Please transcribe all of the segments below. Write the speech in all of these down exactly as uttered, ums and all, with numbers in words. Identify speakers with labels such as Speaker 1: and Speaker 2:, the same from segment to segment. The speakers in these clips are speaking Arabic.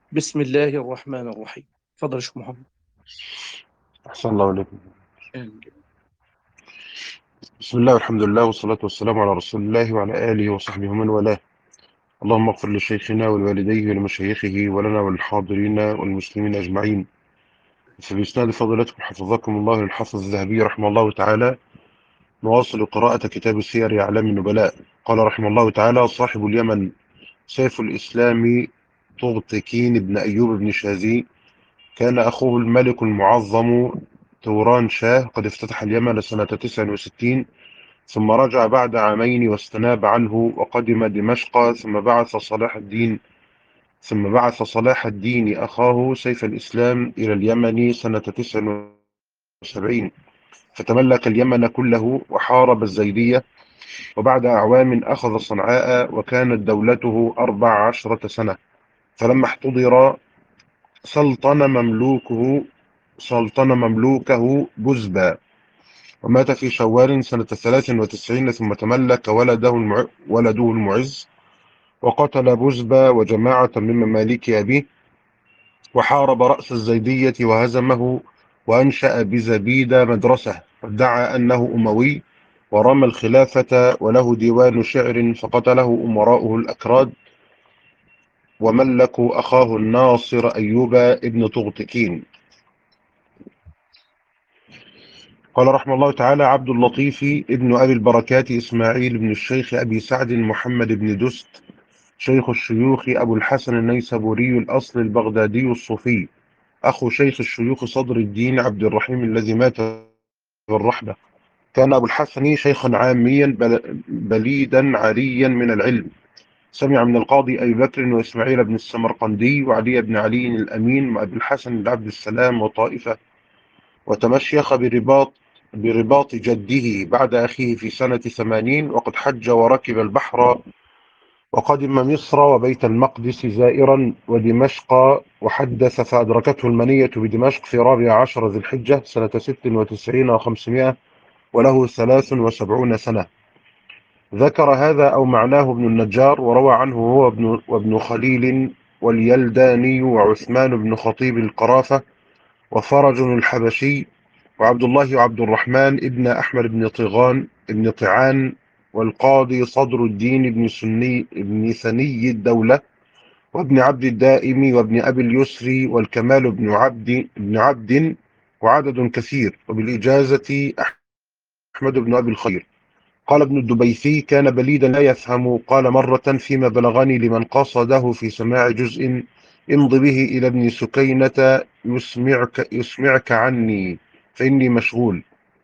Speaker 1: بسم الله الرحمن الرحيم. تفضل يا شيخ محمد.
Speaker 2: أحسن الله عليكم.
Speaker 1: آمين.
Speaker 2: بسم الله والحمد لله والصلاة والسلام على رسول الله وعلى آله وصحبه ومن والاه. اللهم اغفر لشيخنا ولوالديه ولمشايخه ولنا وللحاضرين والمسلمين أجمعين. فبإسناد فضيلتكم حفظكم الله للحافظ الذهبي رحمه الله تعالى، نواصل قراءة كتاب السير أعلام النبلاء. قال رحمه الله تعالى: صاحب اليمن سيف الإسلام طغتكين بن أيوب بن شازي، كان أخوه الملك المعظم توران شاه قد افتتح اليمن سنة تسع وستين، ثم رجع بعد عامين واستناب عنه وقدم دمشق، ثم بعث صلاح الدين ثم بعث صلاح الدين أخاه سيف الإسلام إلى اليمن سنة تسع وسبعين، فتملك اليمن كله وحارب الزيدية، وبعد أعوام أخذ صنعاء، وكانت دولته أربع عشرة سنة. فلما احتضر سلطن مملوكه سلطن مملوكه بزبى، ومات في شوال سنة ثلاث وتسعين، ثم تملك ولده المع... ولده المعز، وقتل بزبى وجماعة من مماليك أبيه، وحارب رأس الزيدية وهزمه، وأنشأ بزبيد مدرسة، وادعى أنه أموي، ورمى الخلافة، وله ديوان شعر، فقتله أمراؤه الأكراد، وملكوا أخاه الناصر أيوب ابن طغتكين. قال رحمه الله تعالى: عبد اللطيف ابن أبي البركات إسماعيل بن الشيخ أبي سعد محمد بن دست، شيخ الشيوخ أبو الحسن النيسابوري الأصل البغدادي الصوفي، أخو شيخ الشيوخ صدر الدين عبد الرحيم الذي مات بالرحبة. كان أبو الحسن شيخا عاميا بل بليدا عريا من العلم، سمع من القاضي أبي بكر وإسماعيل بن السمرقندي وعلي بن علي الأمين وأبي الحسن بن عبد السلام وطائفة، وتمشيخ برباط برباط جده بعد أخيه في سنة ثمانين، وقد حج وركب البحر، وقدم مصر وبيت المقدس زائرا ودمشق، وحدث فأدركته المنية بدمشق في رابع عشر ذي الحجة سنة ست وتسعين وخمسمائة، وله ثلاث وسبعون سنة. ذكر هذا أو معناه ابن النجار، وروى عنه هو ابن وابن خليل واليلداني وعثمان بن خطيب القرافة وفرج الحبشي وعبد الله وعبد الرحمن ابن أحمد بن طغان ابن طعان، والقاضي صدر الدين بن سني ابن ثني الدولة، وابن عبد الدائم وابن أبي اليسر والكمال بن عبد بن عبد، وعدد كثير. وبالإجازة أحمد بن أبي الخير. قال ابن الدبيثي: كان بليدا لا يفهم. قال مرة فيما بلغني لمن قصده في سماع جزء: امض به إلى ابن سكينة يسمعك, يسمعك عني فإني مشغول.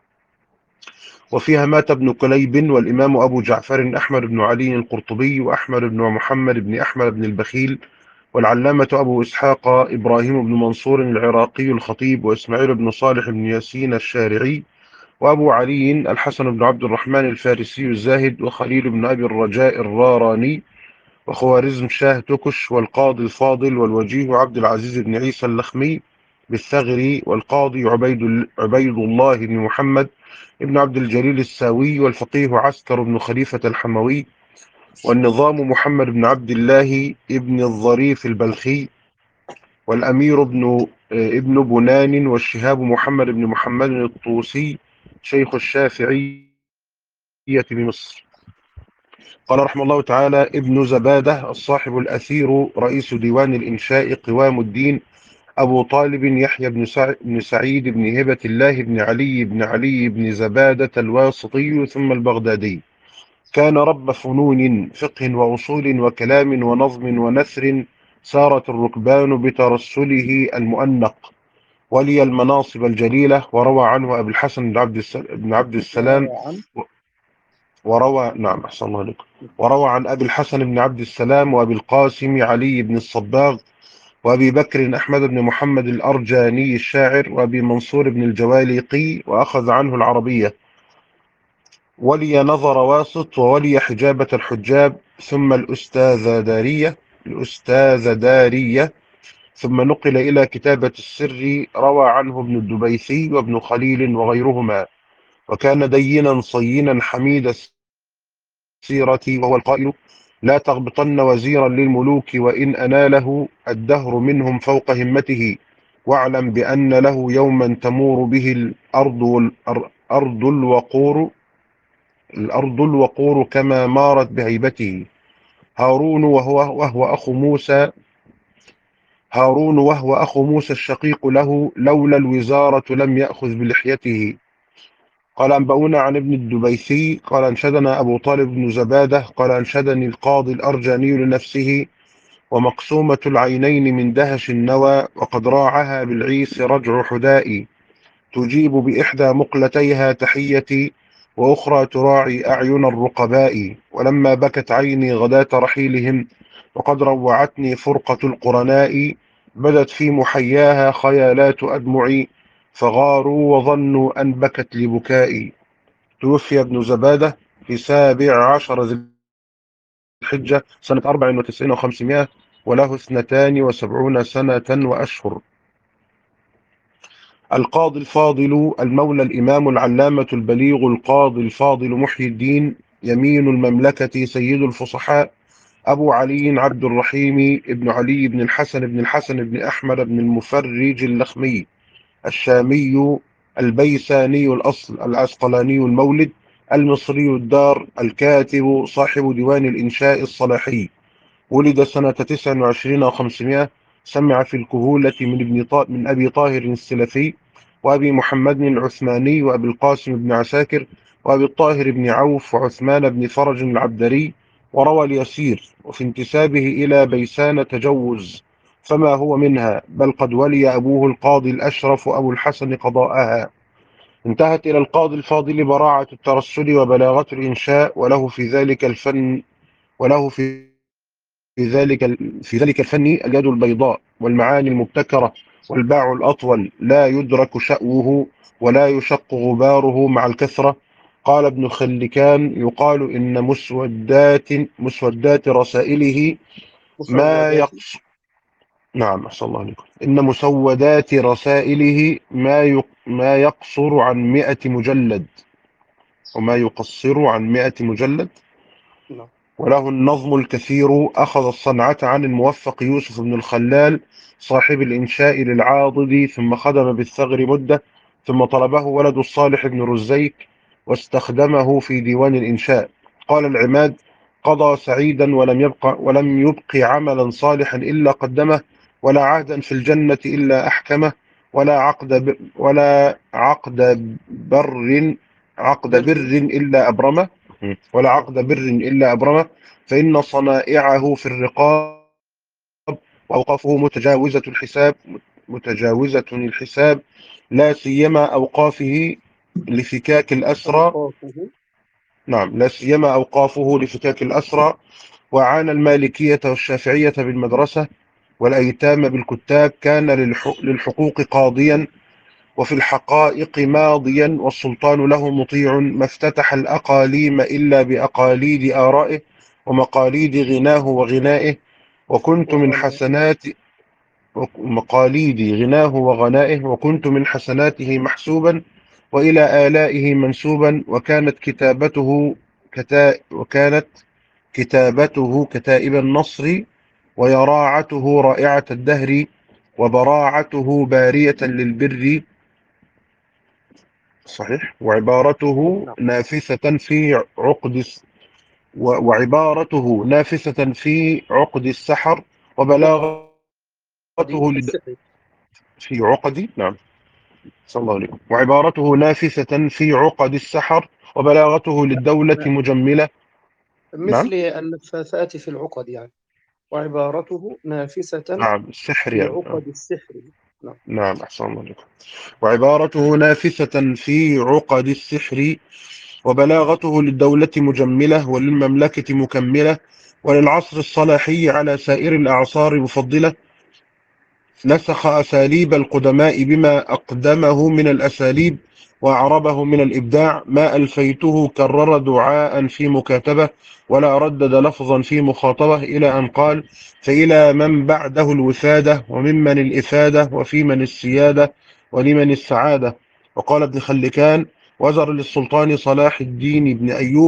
Speaker 2: وفيها مات ابن كليب والإمام أبو جعفر أحمد بن علي القرطبي وأحمد بن محمد بن أحمد بن البخيل، والعلامة أبو إسحاق إبراهيم بن منصور العراقي الخطيب، وإسماعيل بن صالح بن ياسين الشارعي، وأبو علي الحسن بن عبد الرحمن الفارسي الزاهد، وخليل بن أبي الرجاء الراراني، وخوارزم شاه تكش، والقاضي الفاضل والوجيه عبد العزيز بن عيسى اللخمي بالثغري، والقاضي عبيد, عبيد الله بن محمد ابن عبد الجليل الساوي، والفقيه عسكر بن خليفة الحموي، والنظام محمد بن عبد الله ابن الظريف البلخي، والأمير ابن ابن بنان، والشهاب محمد بن محمد الطوسي شيخ الشافعية بمصر. قال رحمه الله تعالى: ابن زبادة الصاحب الأثير رئيس ديوان الإنشاء قوام الدين أبو طالب يحيى بن, سع... بن سعيد بن هبة الله بن علي بن علي بن زبادة الواسطي ثم البغدادي. كان رب فنون فقه وأصول وكلام ونظم ونثر، سارت الركبان بترسله المؤنق، ولي المناصب الجليلة. وروى عنه أبو الحسن بن عبد, الس... بن عبد السلام
Speaker 1: وروى عن
Speaker 2: وروى نعم أحسن الله عليكم. وروى عن أبي الحسن بن عبد السلام وأبي القاسم علي بن الصباغ، وأبي بكر أحمد بن محمد الأرجاني الشاعر، وأبي منصور بن الجواليقي، وأخذ عنه العربية. ولي نظر واسط، وولي حجابة الحجاب، ثم الأستاذ دارية الأستاذ دارية ثم نقل إلى كتابة السر. روى عنه ابن الدبيثي وابن خليل وغيرهما. وكان دينا صينا حميد السيرة، وهو القائل: لا تغبطن وزيرا للملوك وإن أناله الدهر منهم فوق همته، واعلم بأن له يوما تمور به الأرض والأرض الوقور الأرض الوقور كما مارت بهيبته. هارون وهو, وهو أخو موسى هارون وهو أخو موسى الشقيق له، لولا الوزارة لم يأخذ بلحيته. قال أنبؤونا عن ابن الدبيثي قال أنشدنا أبو طالب بن زبادة قال أنشدني القاضي الأرجاني لنفسه، ومقسومة العينين من دهش النوى، وقد راعها بالعيس رجع حدائي، تجيب بإحدى مقلتيها تحيتي، وأخرى تراعي أعين الرقباء. ولما بكت عيني غداة رحيلهم، وقد روعتني فرقة القرناء، بدت في محياها خيالات أدمعي، فغاروا وظنوا أن بكت لبكائي. توفي ابن زبادة في سابع عشر ذي الحجة سنة أربع وتسعين وخمسمائة، وله اثنتان وسبعون سنة وأشهر. القاضي الفاضل المولى الإمام العلامة البليغ القاضي الفاضل محي الدين يمين المملكة سيد الفصحاء أبو علي عبد الرحيم ابن علي بن الحسن بن الحسن بن أحمد بن المفرج اللخمي الشامي البيساني الأصل العسقلاني المولد المصري الدار الكاتب صاحب ديوان الإنشاء الصلاحي. ولد سنة تسع وعشرين وخمسمائة، سمع في الكهولة من ابن طا... من أبي طاهر السلفي وأبي محمد العثماني وأبي القاسم بن عساكر وأبي الطاهر بن عوف وعثمان بن فرج العبدري، وروى اليسير، وفي انتسابه إلى بيسان تجوز، فما هو منها، بل قد ولي أبوه القاضي الأشرف أبو الحسن قضاءها. انتهت إلى القاضي الفاضل براعة الترسل وبلاغة الإنشاء، وله في ذلك الفن وله في في ذلك في ذلك الفن اليد البيضاء والمعاني المبتكرة والباع الأطول، لا يدرك شأوه ولا يشق غباره مع الكثرة. قال ابن خلكان يقال إن مسودات مسودات رسائله ما
Speaker 1: مسودات.
Speaker 2: يقص نعم أحسن الله عليكم. إن مسودات رسائله ما يق... ما يقصر عن مئة مجلد، وما يقصر عن مئة مجلد.
Speaker 1: نعم.
Speaker 2: وله النظم الكثير، أخذ الصنعة عن الموفق يوسف بن الخلال صاحب الإنشاء للعاضد، ثم خدم بالثغر مدة، ثم طلبه ولد الصالح بن رزيك واستخدمه في ديوان الإنشاء. قال العماد: قضى سعيدا ولم يبق ولم يبق عملا صالحا إلا قدمه، ولا عهدا في الجنة إلا أحكمه، ولا عقد ب... ولا عقد بر عقد
Speaker 1: بر.
Speaker 2: بر إلا أبرمه ولا عقد بر إلا أبرمه، فإن صنائعه في الرقاب وأوقافه متجاوزة الحساب متجاوزة الحساب لا سيما أوقافه لفكاك الأسرى
Speaker 1: أوقافه.
Speaker 2: نعم لا سيما أوقافه لفكاك الأسرى. وعانى المالكية والشافعية بالمدرسة والأيتام بالكتاب. كان للحقوق قاضيا وفي الحقائق ماضيا، والسلطان له مطيع. ما افتتح الأقاليم إلا بأقاليد آرائه ومقاليد غناه وغنائه، وكنت من
Speaker 1: وغنى.
Speaker 2: حسنات مقاليد غناه وغنائه وكنت من حسناته محسوبا، وإلى آلائه منسوبا. وكانت كتابته كتا وكانت كتابته كتائب النصر، ويراعته رائعة الدهر، وبراعته بارية للبر. صحيح. وعبارته
Speaker 1: نعم.
Speaker 2: نافثة في عقد وعبارته نافثة في عقد السحر، وبلاغته
Speaker 1: عقد
Speaker 2: لد...
Speaker 1: السحر.
Speaker 2: في عقد نعم صلى الله عليه. وعبارته نافثة في عقد السحر، وبلاغته للدولة مجملة. نعم
Speaker 1: مثل النفاثات في العقد يعني، وعبارته نافسة
Speaker 2: نعم السحر
Speaker 1: في
Speaker 2: يعني آه.
Speaker 1: عقد السحر. نعم.
Speaker 2: نعم أحسن الله عليكم. وعبارته نافثة في عقد السحر، وبلاغته للدولة مجملة، وللمملكة مكملة، وللعصر الصلاحي على سائر الأعصار مفضلة. نسخ أساليب القدماء بما أقدمه من الأساليب، وأعربه من الإبداع. ما ألفيته كرر دعاء في مكاتبة، ولا ردد لفظا في مخاطبة، إلى أن قال: فإلى من بعده الوفادة، وممن الإفادة، وفي من السيادة، ولمن السعادة. وقال ابن خلكان: وزر للسلطان صلاح الدين بن أيوب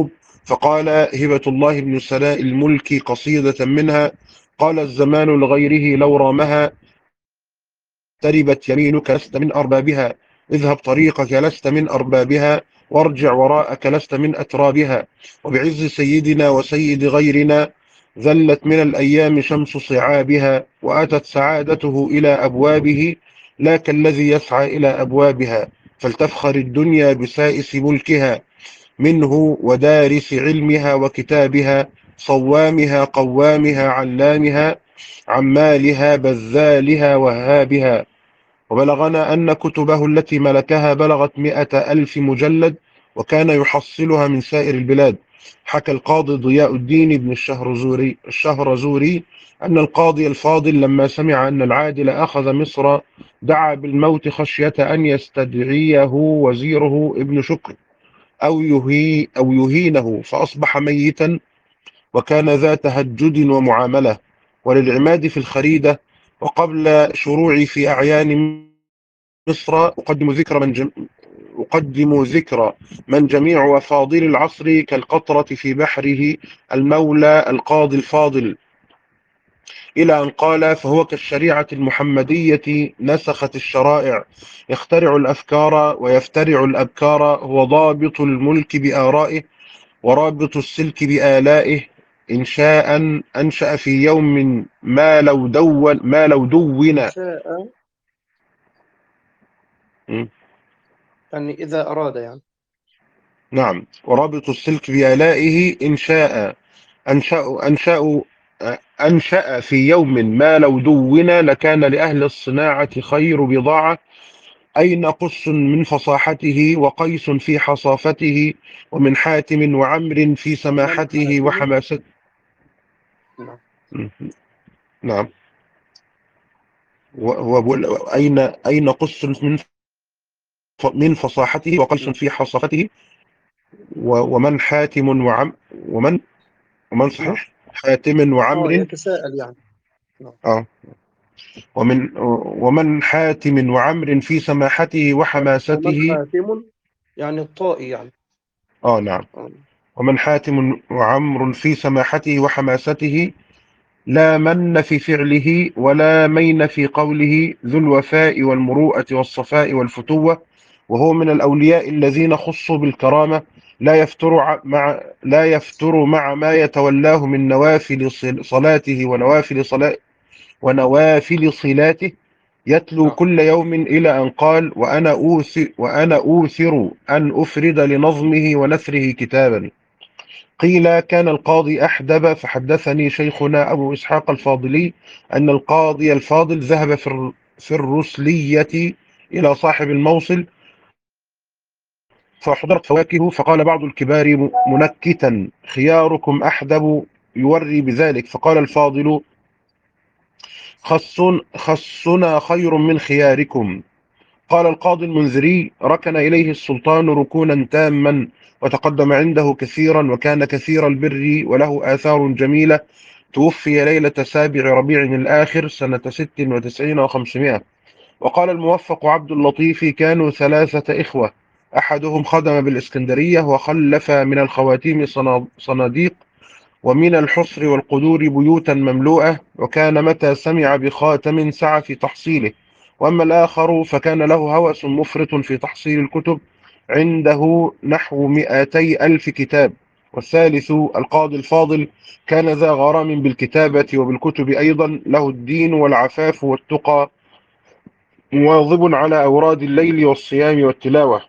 Speaker 2: فقال هبة الله بن سناء الملك قصيدة منها: قال الزمان لغيره لو رامها تربت يمينك لست من أربابها، اذهب طريقك لست من أربابها، وارجع وراءك لست من أترابها، وبعز سيدنا وسيد غيرنا ذلت من الأيام شمس صعابها، وأتت سعادته إلى أبوابه لا كالذي يسعى إلى أبوابها، فلتفخر الدنيا بسائس ملكها منه ودارس علمها وكتابها، صوامها قوامها علامها عمالها بذالها وهابها. وبلغنا أن كتبه التي ملكها بلغت مئة ألف مجلد، وكان يحصلها من سائر البلاد. حكى القاضي ضياء الدين بن الشهرزوري, الشهرزوري أن القاضي الفاضل لما سمع أن العادل أخذ مصر دعا بالموت خشية أن يستدعيه وزيره ابن شكر أو, يهي أو يهينه، فأصبح ميتا، وكان ذا تهجد ومعاملة. وللعماد في الخريدة: وقبل شروعي في أعيان مصر أقدم ذكر من جم... أقدم ذكر من جميع وفاضل العصر كالقطرة في بحره المولى القاضي الفاضل، إلى أن قال: فهو كالشريعة المحمدية نسخت الشرائع، يخترع الأفكار ويفترع الأبكار، هو ضابط الملك بآرائه ورابط السلك بآلائه، إنشاء أنشأ في يوم ما لو دون ما لو دون
Speaker 1: شاء
Speaker 2: م.
Speaker 1: يعني إذا أراد يعني.
Speaker 2: نعم، ورابط السلك بآلائه إنشاء أنشأ أنشأ أنشأ في يوم ما لو دون لكان لأهل الصناعة خير بضاعة، أين قس من فصاحته وقيس في حصافته، ومن حاتم وعمر في
Speaker 1: من
Speaker 2: سماحته
Speaker 1: حاتم.
Speaker 2: وحماسته.
Speaker 1: نعم.
Speaker 2: نعم، هو بيقول أين أين قس من من فصاحته وقيس
Speaker 1: نعم.
Speaker 2: في حصافته، ومن حاتم وعم ومن ومن
Speaker 1: نعم.
Speaker 2: صحيح حاتم
Speaker 1: آه
Speaker 2: وعمر.
Speaker 1: يتساءل يعني. نعم.
Speaker 2: اه ومن ومن حاتم وعمر في سماحته
Speaker 1: ومن
Speaker 2: وحماسته.
Speaker 1: حاتم يعني الطائي يعني.
Speaker 2: اه نعم،
Speaker 1: آه.
Speaker 2: ومن حاتم وعمر في سماحته وحماسته، لا من في فعله ولا مين في قوله، ذو الوفاء والمروءة والصفاء والفتوة، وهو من الأولياء الذين خصوا بالكرامة، لا يفتر ع- مع لا يفتر مع ما يتولاه من نوافل صل- صلاته ونوافل صلاة ونوافل صلاته، يتلو
Speaker 1: نعم.
Speaker 2: كل يوم إلى أن قال: وأنا أوثر, وأنا أوثر أن أفرد لنظمه ونثره كتابا. قيل كان القاضي أحدب، فحدثني شيخنا أبو إسحاق الفاضلي أن القاضي الفاضل ذهب في الر- في الرسلية إلى صاحب الموصل فحضرت فواكه، فقال بعض الكبار م- منكتا: خياركم أحدب، يوري بذلك. فقال الفاضل: خص خصنا خير من خياركم. قال القاضي المنذري: ركن إليه السلطان ركونا تاما، وتقدم عنده كثيرا، وكان كثير البر وله آثار جميلة، توفي ليلة سابع ربيع الآخر سنة ست وتسعين وخمسمائة. وقال الموفق عبد اللطيف: كانوا ثلاثة إخوة، أحدهم خدم بالإسكندرية وخلف من الخواتيم صنا- صناديق، ومن الحصر والقدور بيوتا مملوءة، وكان متى سمع بخاتم سعى في تحصيله. وأما الآخر فكان له هوس مفرط في تحصيل الكتب، عنده نحو مئتي ألف كتاب. والثالث القاضي الفاضل كان ذا غرام بالكتابة وبالكتب أيضا، له الدين والعفاف والتقى، مواظب على أوراد الليل والصيام والتلاوة.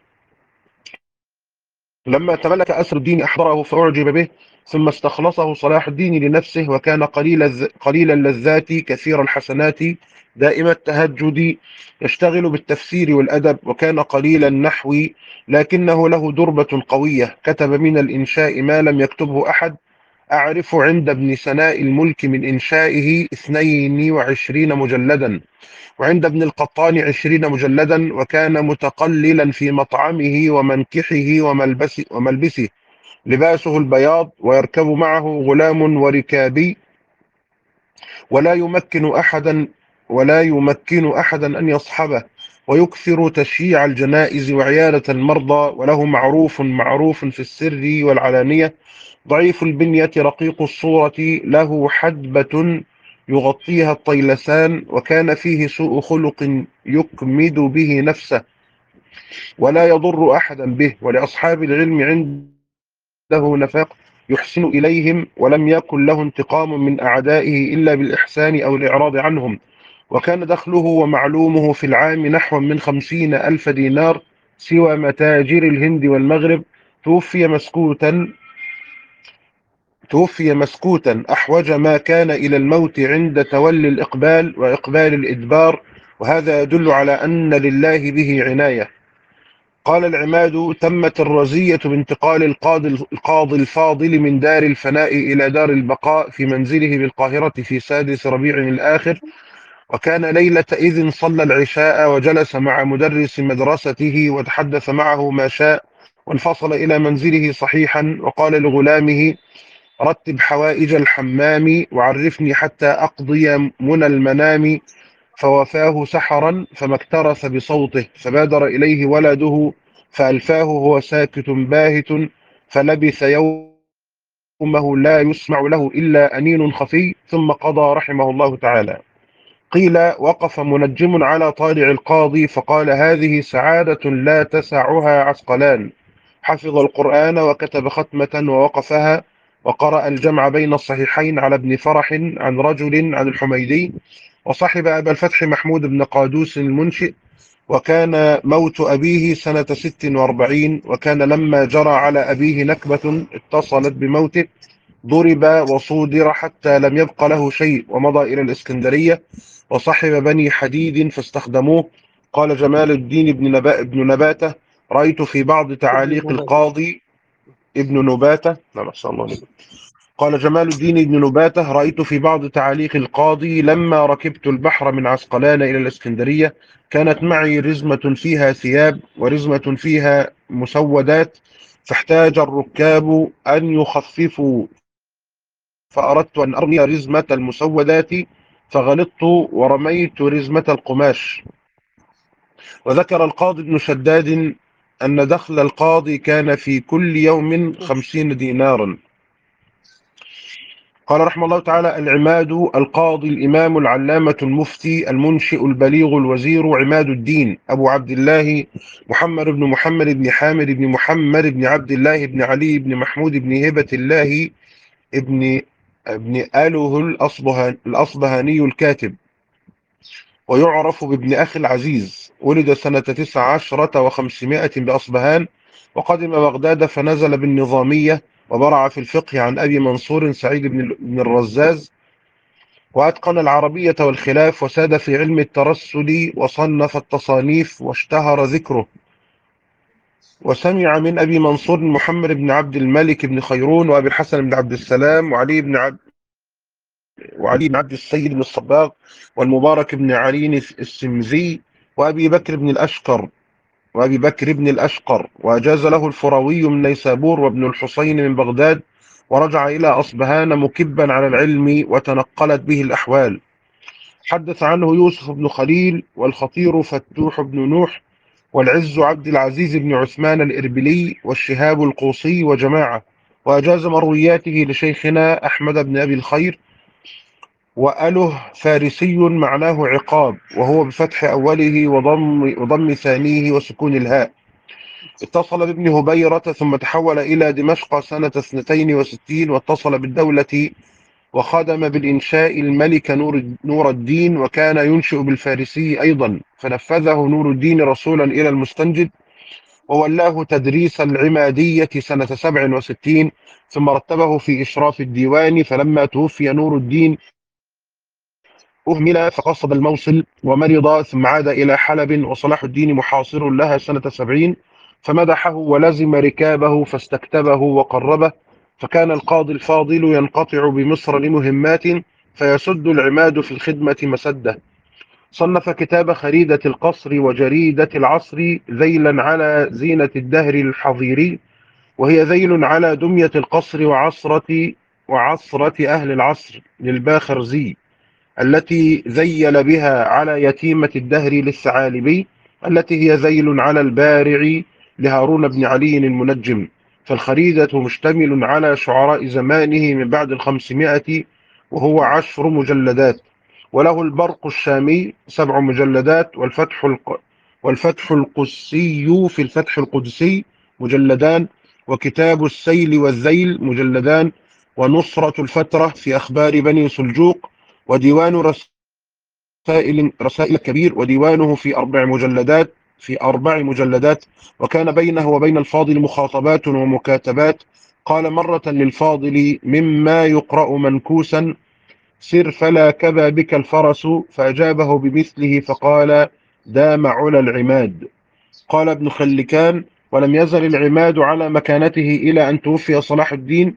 Speaker 2: لما تملك أسر الدين أحضره فأعجب به، ثم استخلصه صلاح الدين لنفسه، وكان قليل الز... قليل اللذات كثير الحسنات دائم التهجد، يشتغل بالتفسير والأدب، وكان قليل النحو لكنه له دربة قوية، كتب من الإنشاء ما لم يكتبه أحد. أعرف عند ابن سناء الملك من إنشائه اثنين وعشرين مجلدا، وعند ابن القطان عشرين مجلدا، وكان متقللا في مطعمه ومنكحه وملبسه, وملبسه لباسه البياض، ويركب معه غلام وركابي، ولا يمكن أحدا ولا يمكن أحدا أن يصحبه، ويكثر تشييع الجنائز وعيادة المرضى، وله معروف معروف في السر والعلانية، ضعيف البنية رقيق الصورة، له حدبة يغطيها الطيلسان، وكان فيه سوء خلق يكمد به نفسه ولا يضر أحدا به، ولأصحاب العلم عنده نفاق يحسن إليهم، ولم يكن له انتقام من أعدائه إلا بالإحسان أو الإعراض عنهم، وكان دخله ومعلومه في العام نحو من خمسين ألف دينار سوى متاجر الهند والمغرب. توفي مسكوتا توفي مسكوتا أحوج ما كان إلى الموت عند تولي الإقبال وإقبال الإدبار، وهذا يدل على أن لله به عناية. قال العماد: تمت الرزية بانتقال القاضي القاضي الفاضل من دار الفناء إلى دار البقاء في منزله بالقاهرة في سادس ربيع الآخر، وكان ليلة إذ صلى العشاء وجلس مع مدرس مدرسته وتحدث معه ما شاء، وانفصل إلى منزله صحيحا، وقال لغلامه: رتب حوائج الحمام وعرفني حتى أقضي منى المنام، فوفاه سحرا فما اكترث بصوته، فبادر إليه ولده فألفاه وهو ساكت باهت، فلبث يومه لا يسمع له إلا أنين خفي، ثم قضى رحمه الله تعالى. قيل: وقف منجم على طالع القاضي فقال: هذه سعادة لا تسعها عسقلان. حفظ القرآن وكتب ختمة ووقفها، وقرأ الجمع بين الصحيحين على ابن فرح عن رجل عن الحميدي، وصحب أبا الفتح محمود بن قادوس المنشئ، وكان موت أبيه سنة ست وأربعين، وكان لما جرى على أبيه نكبة اتصلت بموته ضرب وصودر حتى لم يبق له شيء، ومضى إلى الإسكندرية وصحب بني حديد فاستخدموه. قال جمال الدين بن, نبا ابن نباتة: رأيت في بعض تعاليق القاضي ابن نباتة لا ما شاء الله عليك. قال جمال الدين بن نباتة: رأيت في بعض تعاليق القاضي: لما ركبت البحر من عسقلان إلى الإسكندرية كانت معي رزمة فيها ثياب ورزمة فيها مسودات، فاحتاج الركاب أن يخففوا، فأردت أن أرمي رزمة المسودات فغلطت ورميت رزمة القماش. وذكر القاضي ابن شداد أن دخل القاضي كان في كل يوم خمسين دينارا. قال رحمه الله تعالى: العماد القاضي الإمام العلامة المفتي المنشئ البليغ الوزير عماد الدين أبو عبد الله محمد بن محمد بن حامد بن محمد بن عبد الله بن علي بن محمود بن هبة الله ابن ابن آله الأصبهاني الكاتب، ويعرف بابن أخي العزيز. ولد سنة تسع عشرة وخمسمائة بأصبهان، وقدم بغداد فنزل بالنظامية، وبرع في الفقه عن أبي منصور سعيد بن الرزاز، وأتقن العربية والخلاف، وساد في علم الترسل، وصنف التصانيف واشتهر ذكره. وسمع من أبي منصور محمد بن عبد الملك بن خيرون، وأبي الحسن بن عبد السلام، وعلي بن عبد وعلي بن عبد السيد بن الصباغ، والمبارك بن علي السمزي، وأبي بكر بن الأشقر وأبي بكر بن الأشقر وأجاز له الفراوي من نيسابور، وابن الحسين من بغداد، ورجع إلى أصبهان مكبا على العلم وتنقلت به الأحوال. حدث عنه يوسف بن خليل، والخطير فتوح بن نوح، والعز عبد العزيز بن عثمان الإربلي، والشهاب القوصي وجماعة. وأجاز مروياته لشيخنا أحمد بن أبي الخير. وأله فارسي معناه عقاب، وهو بفتح أوله وضم, وضم ثانيه وسكون الهاء. اتصل بابن هبيرة ثم تحول إلى دمشق سنة اثنتين وستين، واتصل بالدولة وخدم بالإنشاء الملك نور, نور الدين، وكان ينشئ بالفارسي أيضا، فنفذه نور الدين رسولا إلى المستنجد، وولاه تدريس العمادية سنة سبع وستين، ثم رتبه في إشراف الديوان. فلما توفي نور الدين أهمل فقصد الموصل ومرض، ثم عاد إلى حلب، وصلاح الدين محاصر لها سنة سبعين، فمدحه ولزم ركابه فاستكتبه وقربه. فكان القاضي الفاضل ينقطع بمصر لمهمات، فيسد العماد في الخدمة مسده. صنف كتاب خريدة القصر وجريدة العصر ذيلا على زينة الدهر الحظيري، وهي ذيل على دمية القصر وعصرة وعصرة أهل العصر للباخرزي، التي ذيل بها على يتيمة الدهر للثعالبي. التي هي ذيل على البارع لهارون بن علي المنجم. فالخريدة مشتمل على شعراء زمانه من بعد الخمسمائة، وهو عشر مجلدات. وله البرق الشامي سبع مجلدات، والفتح الق... والفتح القدسي في الفتح القدسي مجلدان، وكتاب السيل والذيل مجلدان، ونصرة الفترة في أخبار بني سلجوق، وديوان رسائل رسائل كبير، وديوانه في أربع مجلدات في أربع مجلدات. وكان بينه وبين الفاضل مخاطبات ومكاتبات. قال مرة للفاضل مما يقرأ منكوسا: سر فلا كذا بك الفرس. فأجابه بمثله فقال: دام علا العماد. قال ابن خلكان: ولم يزل العماد على مكانته إلى أن توفي صلاح الدين،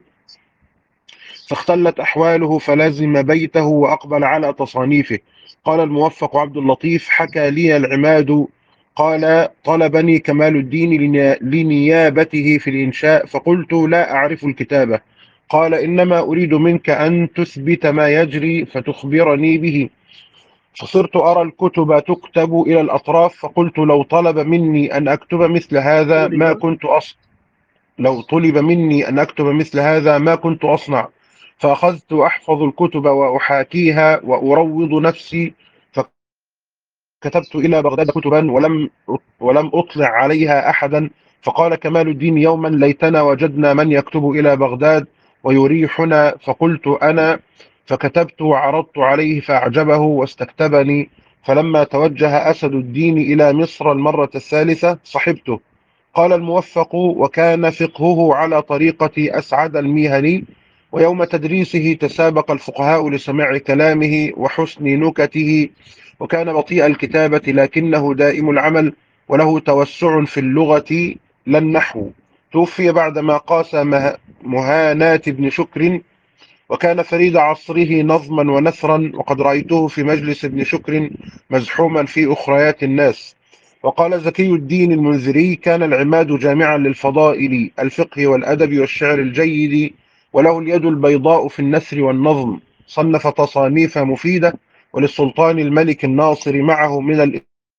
Speaker 2: فاختلت أحواله فلازم بيته وأقبل على تصانيفه. قال الموفق عبد اللطيف: حكى لي العماد قال: طلبني كمال الدين لنيا- لنيابته في الإنشاء، فقلت: لا أعرف الكتابة. قال: إنما أريد منك أن تثبت ما يجري فتخبرني به. فصرت أرى الكتب تكتب إلى الأطراف، فقلت: لو طلب مني أن أكتب مثل هذا ما
Speaker 1: طلب
Speaker 2: كنت أصنع لو طلب مني أن أكتب مثل هذا ما كنت أصنع. فأخذت أحفظ الكتب وأحاكيها وأروض نفسي، فكتبت إلى بغداد كتبا ولم ولم أطلع عليها أحدا. فقال كمال الدين يوما: ليتنا وجدنا من يكتب إلى بغداد ويريحنا. فقلت أنا، فكتبت وعرضت عليه فأعجبه واستكتبني. فلما توجه أسد الدين إلى مصر المرة الثالثة صحبته. قال الموفق: وكان فقهه على طريقة أسعد الميهني، ويوم تدريسه تسابق الفقهاء لسماع كلامه وحسن نكته. وكان بطيء الكتابة لكنه دائم العمل، وله توسع في اللغة لا النحو. توفي بعدما قاس مه- مهانات بن شكر، وكان فريد عصره نظما ونثرا، وقد رأيته في مجلس ابن شكر مزحوما في أخريات الناس. وقال زكي الدين المنذري: كان العماد جامعا للفضائل، الفقه والأدب والشعر الجيد، وله اليد البيضاء في النثر والنظم. صنف تصانيف مفيدة، وللسلطان الملك الناصر معه من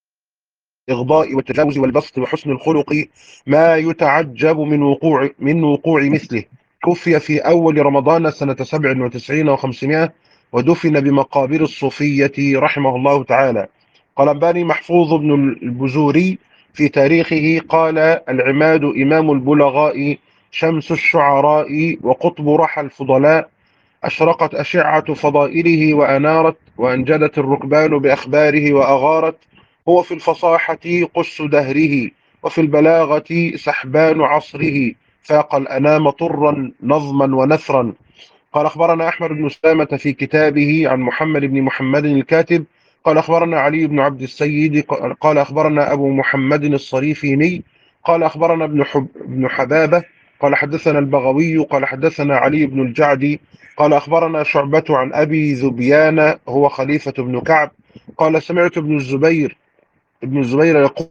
Speaker 2: الإغضاء والتجاوز والبسط وحسن الخلق ما يتعجب من وقوع من وقوع مثله. توفي في أول رمضان سنة سبع وتسعين وخمسمائة، ودفن بمقابر الصوفية رحمه الله تعالى. قال أنباني محفوظ بن البزوري في تاريخه قال: العماد إمام البلغاء، شمس الشعراء، وقطب رحى الفضلاء. أشرقت أشعة فضائله وأنارت، وأنجدت الركبان بأخباره وأغارت. هو في الفصاحة قس دهره، وفي البلاغة سحبان عصره. فاق الأنام طرا نظما ونثرا. قال أخبرنا أحمد بن سلامة في كتابه عن محمد بن محمد الكاتب قال أخبرنا علي بن عبد السيد قال أخبرنا أبو محمد الصريفيني قال أخبرنا ابن, حب ابن حبابة قال حدثنا البغوي قال حدثنا علي بن الجعدي قال أخبرنا شعبة عن أبي ذبيان هو خليفة بن كعب قال: سمعت ابن الزبير ابن الزبير يقول: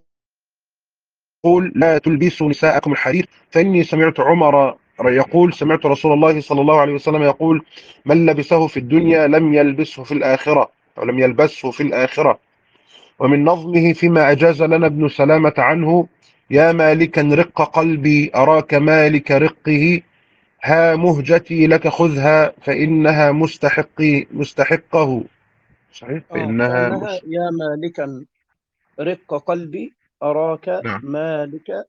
Speaker 2: لا تلبسوا نساءكم الحرير، فإني سمعت عمر يقول: سمعت رسول الله صلى الله عليه وسلم يقول: من لبسه في الدنيا لم يلبسه في الآخرة، أو لم يلبسه في الآخرة. ومن نظمه فيما أجاز لنا ابن سلامة عنه: يا مالكا رق قلبي أراك مالك رقه، ها مهجتي لك خذها فإنها مستحقي مستحقه. صحيح،
Speaker 1: آه
Speaker 2: فإنها
Speaker 1: كأنها:
Speaker 2: مس...
Speaker 1: يا مالكا رق قلبي أراك
Speaker 2: نعم،
Speaker 1: مالك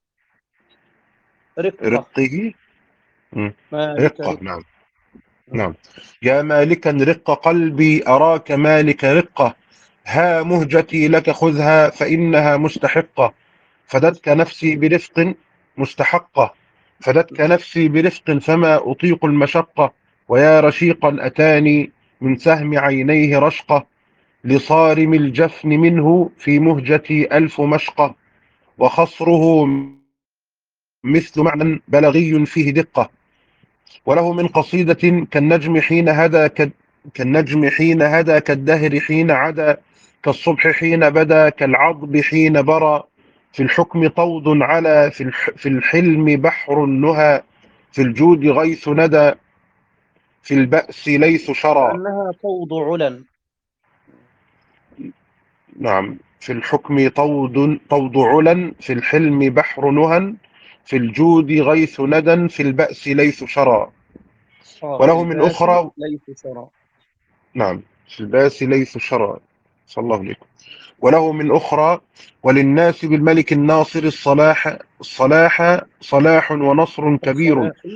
Speaker 1: رقة.
Speaker 2: رقه. مم.
Speaker 1: مالك
Speaker 2: رقة،
Speaker 1: رقة.
Speaker 2: نعم.
Speaker 1: نعم.
Speaker 2: نعم. يا مالكا رق قلبي أراك مالك رقة، ها مهجتي لك خذها فإنها مستحقة. فدتك نفسي برفق مستحقة فدتك نفسي برفق فما أطيق المشقة. ويا رشيقا أتاني من سهم عينيه رشقة، لصارم الجفن منه في مهجتي ألف مشقة. وخصره مثل معنى بلغي فيه دقة. وله من قصيدة: كالنجم حين هدى كد كالنجم حين هدى كالدهر حين عدا، كالصبح حين بدا كالعضب حين برى. في الحكم طود على في, الح في الحلم بحر النهى، في الجود غيث ندى، في البأس ليث شرى.
Speaker 1: كأنها فوض علا.
Speaker 2: نعم. في الحكم طود طود علا، في الحلم بحر نهى، في الجود غيث ندى، في البأس ليث شرى.
Speaker 1: آه في
Speaker 2: وله من
Speaker 1: الباس
Speaker 2: أخرى
Speaker 1: ليس شرى.
Speaker 2: نعم في البأس ليث شرى، صلى الله عليكم. وله من أخرى: وللناس بالملك الناصر الصلاح الصلاح صلاح ونصر كبير.
Speaker 1: الصلاح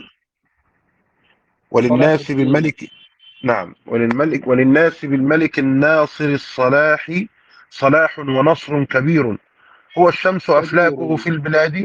Speaker 1: صلاح
Speaker 2: وللناس
Speaker 1: الدين
Speaker 2: بالملك نعم وللملك وللناس بالملك الناصر الصلاح صلاح ونصر كبير. هو الشمس
Speaker 1: كبير
Speaker 2: أفلاكه في البلاد.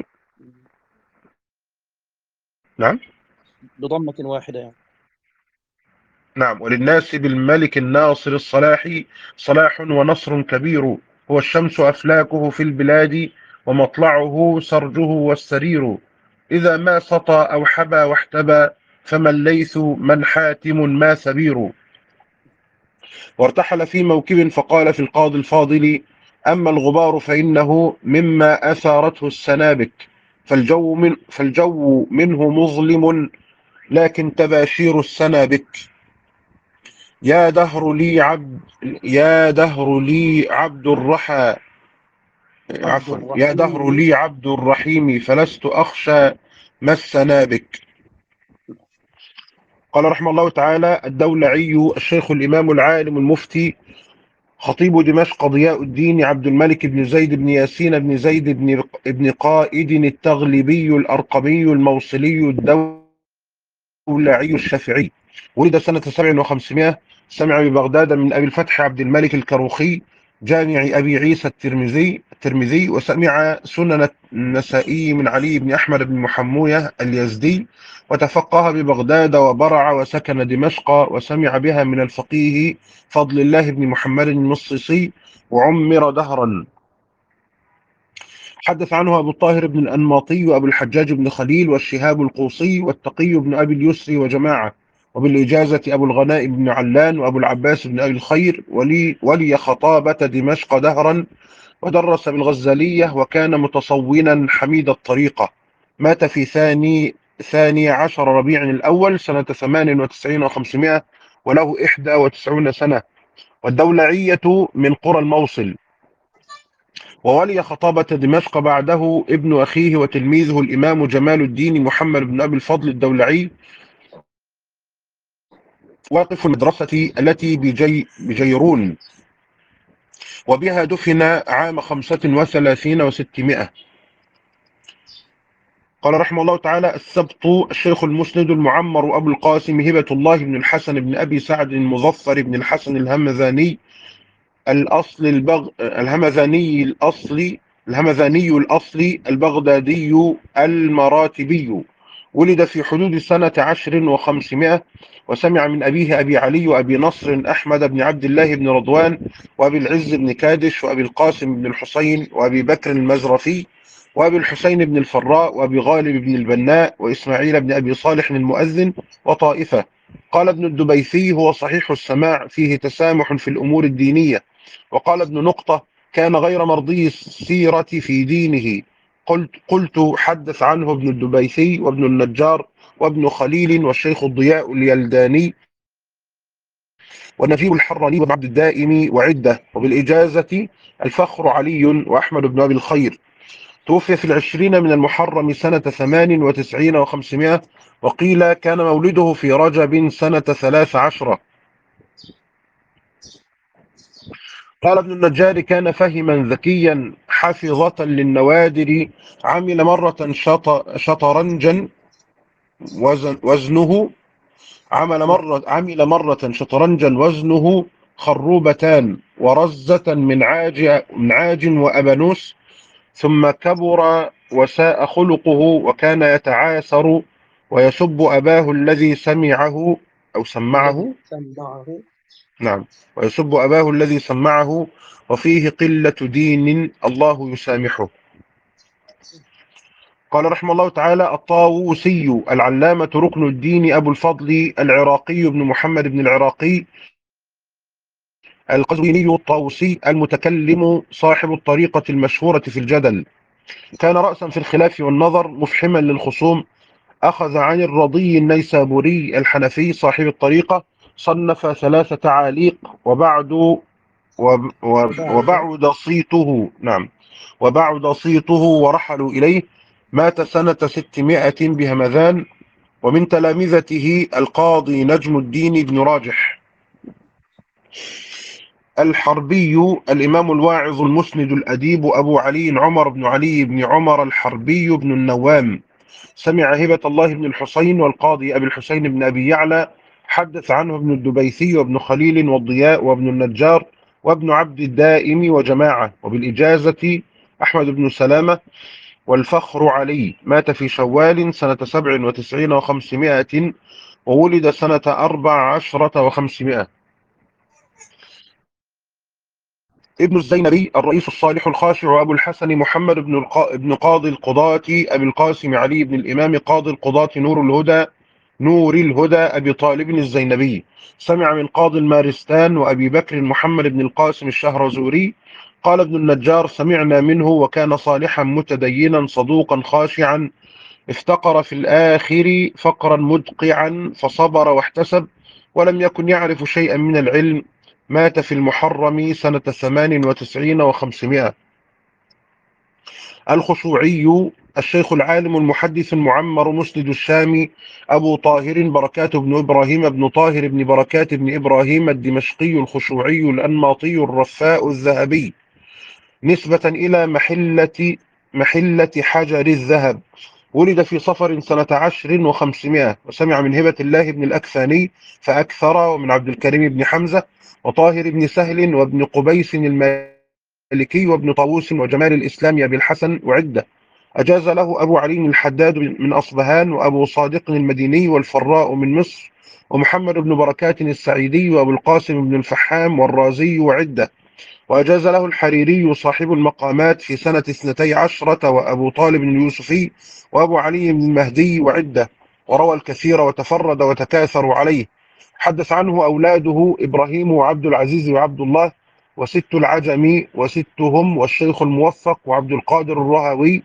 Speaker 2: نعم
Speaker 1: بضمة واحدة يعني.
Speaker 2: نعم وللناس بالملك الناصر الصلاح صلاح ونصر كبير. هو الشمس أفلاكه في البلاد، ومطلعه سرجه والسرير. إذا ما سطى أو حبى واحتبى، فما الليث من حاتم ما سبير. وارتحل في موكب فقال في القاضي الفاضل: أما الغبار فإنه مما أثارته السنابك، فالجو, من فالجو منه مظلم، لكن تباشير السنابك. يا دهر لي عبد يا دهر لي عبد الرحى
Speaker 1: عبد
Speaker 2: عفوا يا دهر
Speaker 1: الرحيم.
Speaker 2: لي عبد الرحيم، فلست أخشى ما السنابك. قال رحمه الله تعالى الدولعي الشيخ الإمام العالم المفتي خطيب دمشق ضياء الدين عبد الملك بن زيد بن ياسين بن زيد بن ابن قائد التغلبي الأرقمي الموصلي الدولعي الشافعي. ولد سنة سبع وخمسمائة. سمع ببغداد من أبي الفتح عبد الملك الكروخي جامع أبي عيسى الترمذي الترمذي وسمع سنن النسائي من علي بن أحمد بن محموية اليزدي، وتفقه ببغداد وبرع وسكن دمشق، وسمع بها من الفقيه فضل الله بن محمد المصيصي، وعمر دهرا. حدث عنه أبو الطاهر بن الأنماطي وأبو الحجاج بن خليل والشهاب القوصي والتقي بن أبي اليسر وجماعة، وبالإجازة أبو الغناء بن علان وأبو العباس بن أبي الخير، ولي, ولي خطابة دمشق دهرا، ودرس بالغزالية، وكان متصونا حميد الطريقة. مات في ثاني ثاني عشر ربيع الأول سنة ثمان وتسعين وخمسمائة، وله إحدى وتسعون سنة، والدولعية من قرى الموصل. وولي خطابة دمشق بعده ابن أخيه وتلميذه الإمام جمال الدين محمد بن أبي الفضل الدولعي، واقف المدرسة التي بجي بجيرون، وبها دفن عام خمسة وثلاثين وستمائة. قال رحمه الله تعالى السبط الشيخ المسند المعمر أبو القاسم هبة الله بن الحسن بن أبي سعد المظفر بن الحسن الهمذاني الأصل البغ... الهمذاني الأصلي الهمذاني الأصلي البغدادي المراتبي. ولد في حدود سنة عشر وخمسمائة، وسمع من أبيه أبي علي وأبي نصر أحمد بن عبد الله بن رضوان وأبي العز بن كادش وأبي القاسم بن الحسين وأبي بكر المزرفي وأبي الحسين بن الفراء وأبي غالب بن البناء وإسماعيل بن أبي صالح المؤذن وطائفة. قال ابن الدبيثي هو صحيح السماع، فيه تسامح في الأمور الدينية. وقال ابن نقطة كان غير مرضي السيرة في دينه. قلت, قلت حدث عنه ابن الدبيثي وابن النجار وابن خليل والشيخ الضياء اليلداني ونجيب الحراني وابن عبد الدائم وعدة. وبالإجازة الفخر علي وأحمد بن أبي الخير. توفي في العشرين من المحرم سنة ثمان وتسعين وخمسمائة، وقيل كان مولده في رجب سنة ثلاث عشرة. قال ابن النجار كان فهما ذكيا حافظة للنوادر، عمل مرة شطرنجا وزن وزنه عمل مرة عمل مرة شطرنجا وزنه خروبتان ورزة من عاج من عاج وأبنوس، ثم كبر وساء خلقه، وكان يتعاثر ويسب أباه الذي سمعه أو
Speaker 1: الذي
Speaker 2: سمعه
Speaker 1: سمعه.
Speaker 2: نعم ويسب أباه الذي سمعه، وفيه قلة دين الله يسامحه. قال رحمه الله تعالى الطاووسي العلامة ركن الدين أبو الفضل العراقي بن محمد بن العراقي القزويني الطاووسي المتكلم صاحب الطريقة المشهورة في الجدل. كان رأسا في الخلاف والنظر مفحما للخصوم. أخذ عن الرضي النيسابوري الحنفي صاحب الطريقة، صنف ثلاث تعاليق وبعد وب- وب-
Speaker 1: وبعد
Speaker 2: وبعد صيته نعم وبعد صيته ورحلوا إليه. مات سنة ستمائة بهمذان. ومن تلامذته القاضي نجم الدين بن راجح الحربي، الإمام الواعظ المسند الأديب أبو علي عمر بن علي بن عمر الحربي بن النوام، سمع هبة الله بن الحسين والقاضي أبي الحسين بن أبي يعلى. حدث عنه ابن الدبيثي وابن خليل والضياء وابن النجار وابن عبد الدائم وجماعة. وبالإجازة أحمد بن سلامة والفخر علي. مات في شوال سنة سبع وتسعين وخمسمائة، وولد سنة أربع عشرة وخمسمائة. ابن الزينبي الرئيس الصالح الخاشع أبو الحسن محمد بن الق... بن قاضي القضاة أبي القاسم علي بن الإمام قاضي القضاة نور الهدى نور الهدى أبي طالب الزينبي. سمع من قاضي المارستان وأبي بكر محمد بن القاسم الشهرزوري. قال ابن النجار: سمعنا منه وكان صالحا متدينا صدوقا خاشعا، افتقر في الآخر فقرا مدقعا، فصبر واحتسب ولم يكن يعرف شيئا من العلم. مات في المحرم سنة ثمان وتسعين وخمسمائة. الخشوعي الشيخ العالم المحدث المعمر مسند الشامي أبو طاهر بركات بن إبراهيم بن طاهر بن بركات بن إبراهيم الدمشقي الخشوعي الأنماطي الرفاء الذهبي، نسبة إلى محلة محلة حجر الذهب. ولد في صفر سنة عشر وخمسمائة. وسمع من هبة الله بن الأكثاني فأكثر، ومن عبد الكريم بن حمزة وطاهر بن سهل وابن قبيس المالكي وابن طاووس وجمال الإسلام أبي الحسن وعدة. أجاز له أبو علي الحداد من أصبهان، وأبو صادق المديني والفراء من مصر، ومحمد بن بركات السعيدي، وأبو القاسم بن الفحام والرازي وعدة. وأجاز له الحريري صاحب المقامات في سنة اثنتي عشرة، وأبو طالب اليوسفي، وأبو علي بن المهدي وعدة. وروى الكثير وتفرد وتكاثروا عليه. حدث عنه أولاده إبراهيم وعبد العزيز وعبد الله وست العجمي وستهم والشيخ الموفق وعبد القادر الرهوي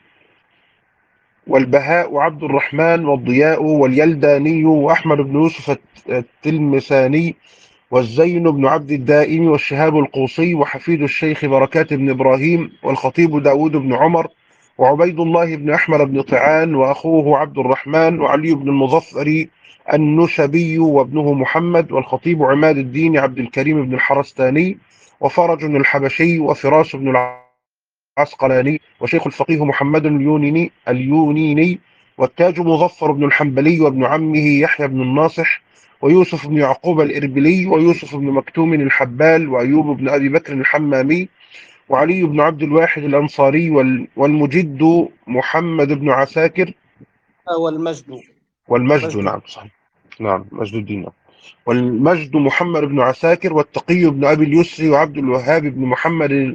Speaker 2: والبهاء وعبد الرحمن والضياء واليلداني وأحمد بن يوسف التلمساني والزين بن عبد الدائم والشهاب القوصي وحفيد الشيخ بركات بن إبراهيم والخطيب داود بن عمر وعبيد الله بن أحمد بن طعان وأخوه عبد الرحمن وعلي بن المظفر النشبي وابنه محمد والخطيب عماد الدين عبد الكريم بن الحرستاني وفرج الحبشي وفراس بن العسقلاني وشيخ الفقيه محمد اليونيني اليونيني والتاج مظفر بن الحنبلي وابن عمه يحيى بن الناصح ويوسف بن يعقوب الإربلي ويوسف بن مكتوم الحبال وأيوب بن أبي بكر الحمامي وعلي بن عبد الواحد الأنصاري والمجد محمد بن عساكر
Speaker 1: والمجد
Speaker 2: والمجد
Speaker 1: مجد
Speaker 2: نعم صحيح نعم مجد الدين والمجد محمد بن عساكر والتقي بن أبي اليسر وعبد الوهاب بن محمد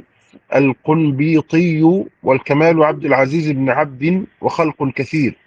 Speaker 2: القنبيطي والكمال عبد العزيز بن عبد وخلق كثير.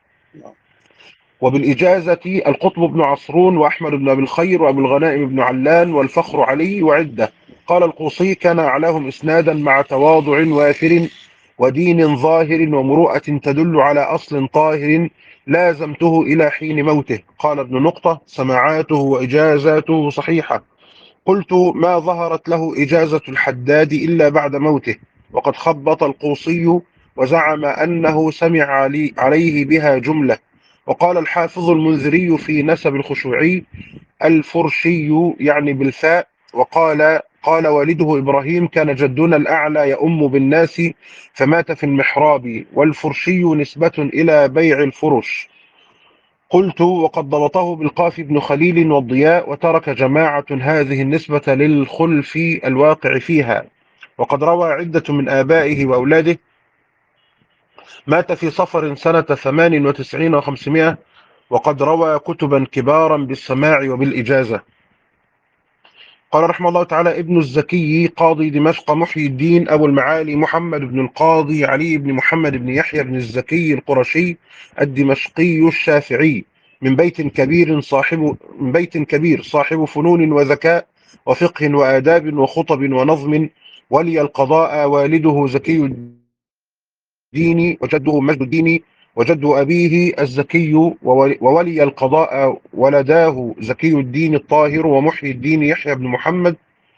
Speaker 2: وبالإجازة القطب بن عصرون وأحمد بن أبي الخير وأبو الغنائم بن علان والفخر علي وعدة. قال القوصي: كان أعلاهم إسنادا مع تواضع وافر ودين ظاهر ومروءة تدل على أصل طاهر، لازمته إلى حين موته. قال ابن نقطة: سماعاته وإجازاته صحيحة. قلت: ما ظهرت له إجازة الحداد إلا بعد موته، وقد خبط القوصي وزعم أنه سمع علي عليه بها جملة. وقال الحافظ المنذري في نسب الخشوعي: الفرشي يعني بالفاء. وقال قال والده إبراهيم: كان جدنا الأعلى يؤم بالناس فمات في المحراب، والفرشي نسبة إلى بيع الفرش. قلت: وقد ضبطه بالقاف بن خليل والضياء، وترك جماعة هذه النسبة للخلف الواقع فيها. وقد روى عدة من آبائه وأولاده. مات في صفر سنة ثمان وتسعين وخمسمائة، وقد روى كتبا كبارا بالسماع وبالإجازة. قال رحمه الله تعالى ابن الزكي قاضي دمشق محي الدين أبو المعالي محمد بن القاضي علي بن محمد بن يحيى بن الزكي القرشي الدمشقي الشافعي، من بيت كبير صاحب من بيت كبير صاحب فنون وذكاء وفقه وآداب وخطب ونظم. ولي القضاء والده زكي الدين وجده مجد الدين، وجد أبيه الزكي، وولي القضاء ولداه زكي الدين الطاهر ومحي الدين يحيى بن محمد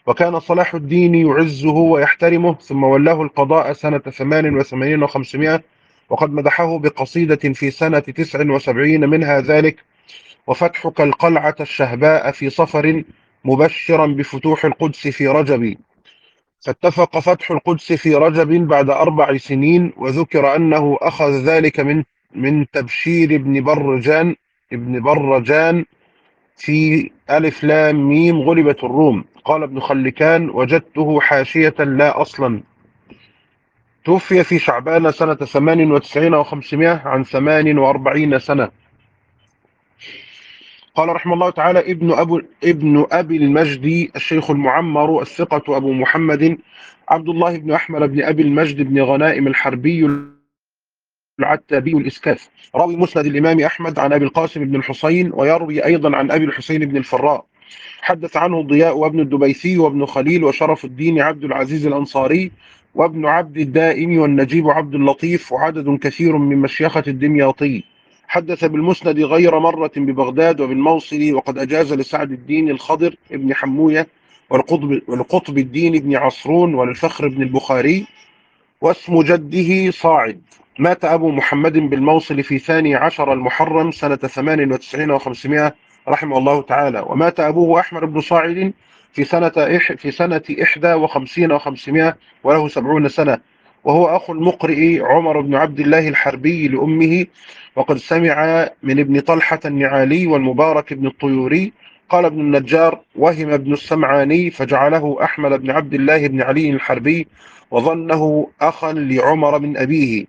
Speaker 2: وكان صلاح الدين يعزه ويحترمه، ثم ولاه القضاء سنة ثمان وثمانين وخمسمائة، وقد مدحه بقصيدة في سنة تسع وسبعين منها ذلك: وفتحك القلعة الشهباء في صفر، مبشرا بفتوح القدس في رجب. فاتفق فتح القدس في رجب بعد أربع سنين، وذكر أنه أخذ ذلك من من تبشير ابن برجان ابن برجان في ألف لام ميم غلبت الروم. قال ابن خلكان: وجدته حاشية لا أصلا. توفي في شعبان سنة ثمان وتسعين وخمسمائة عن ثمان وأربعين سنة. قال رحمه الله تعالى: ابن أبو ابن أبي المجد الشيخ المعمر الثقة أبو محمد عبد الله بن أحمد بن أبي المجد بن غنائم الحربي العتابي الإسكاف، راوي مسند الإمام أحمد عن أبي القاسم بن الحسين، ويروي أيضا عن أبي الحسين بن الفراء. حدث عنه الضياء وابن الدبيثي وابن خليل وشرف الدين عبد العزيز الأنصاري وابن عبد الدائم والنجيب عبد اللطيف وعدد كثير من مشيخة الدمياطي. حدث بالمسند غير مرة ببغداد وبالموصل، وقد أجاز لسعد الدين الخضر ابن حموية والقطب, والقطب الدين بن عصرون وللفخر بن البخاري. واسم جده صاعد. مات أبو محمد بالموصل في ثاني عشر المحرم سنة ثمان وتسعين وخمسمائة رحمه الله تعالى. ومات أبوه أحمد بن صاعد في سنة إح في سنة إحدى وخمسين وخمسمائة وله سبعون سنة، وهو أخو المقرئ عمر بن عبد الله الحربي لأمه. وقد سمع من ابن طلحة النعالي والمبارك بن الطيوري. قال ابن النجار: وهم ابن السمعاني فجعله أحمد بن عبد الله بن علي الحربي، وظنه أخا لعمر من أبيه.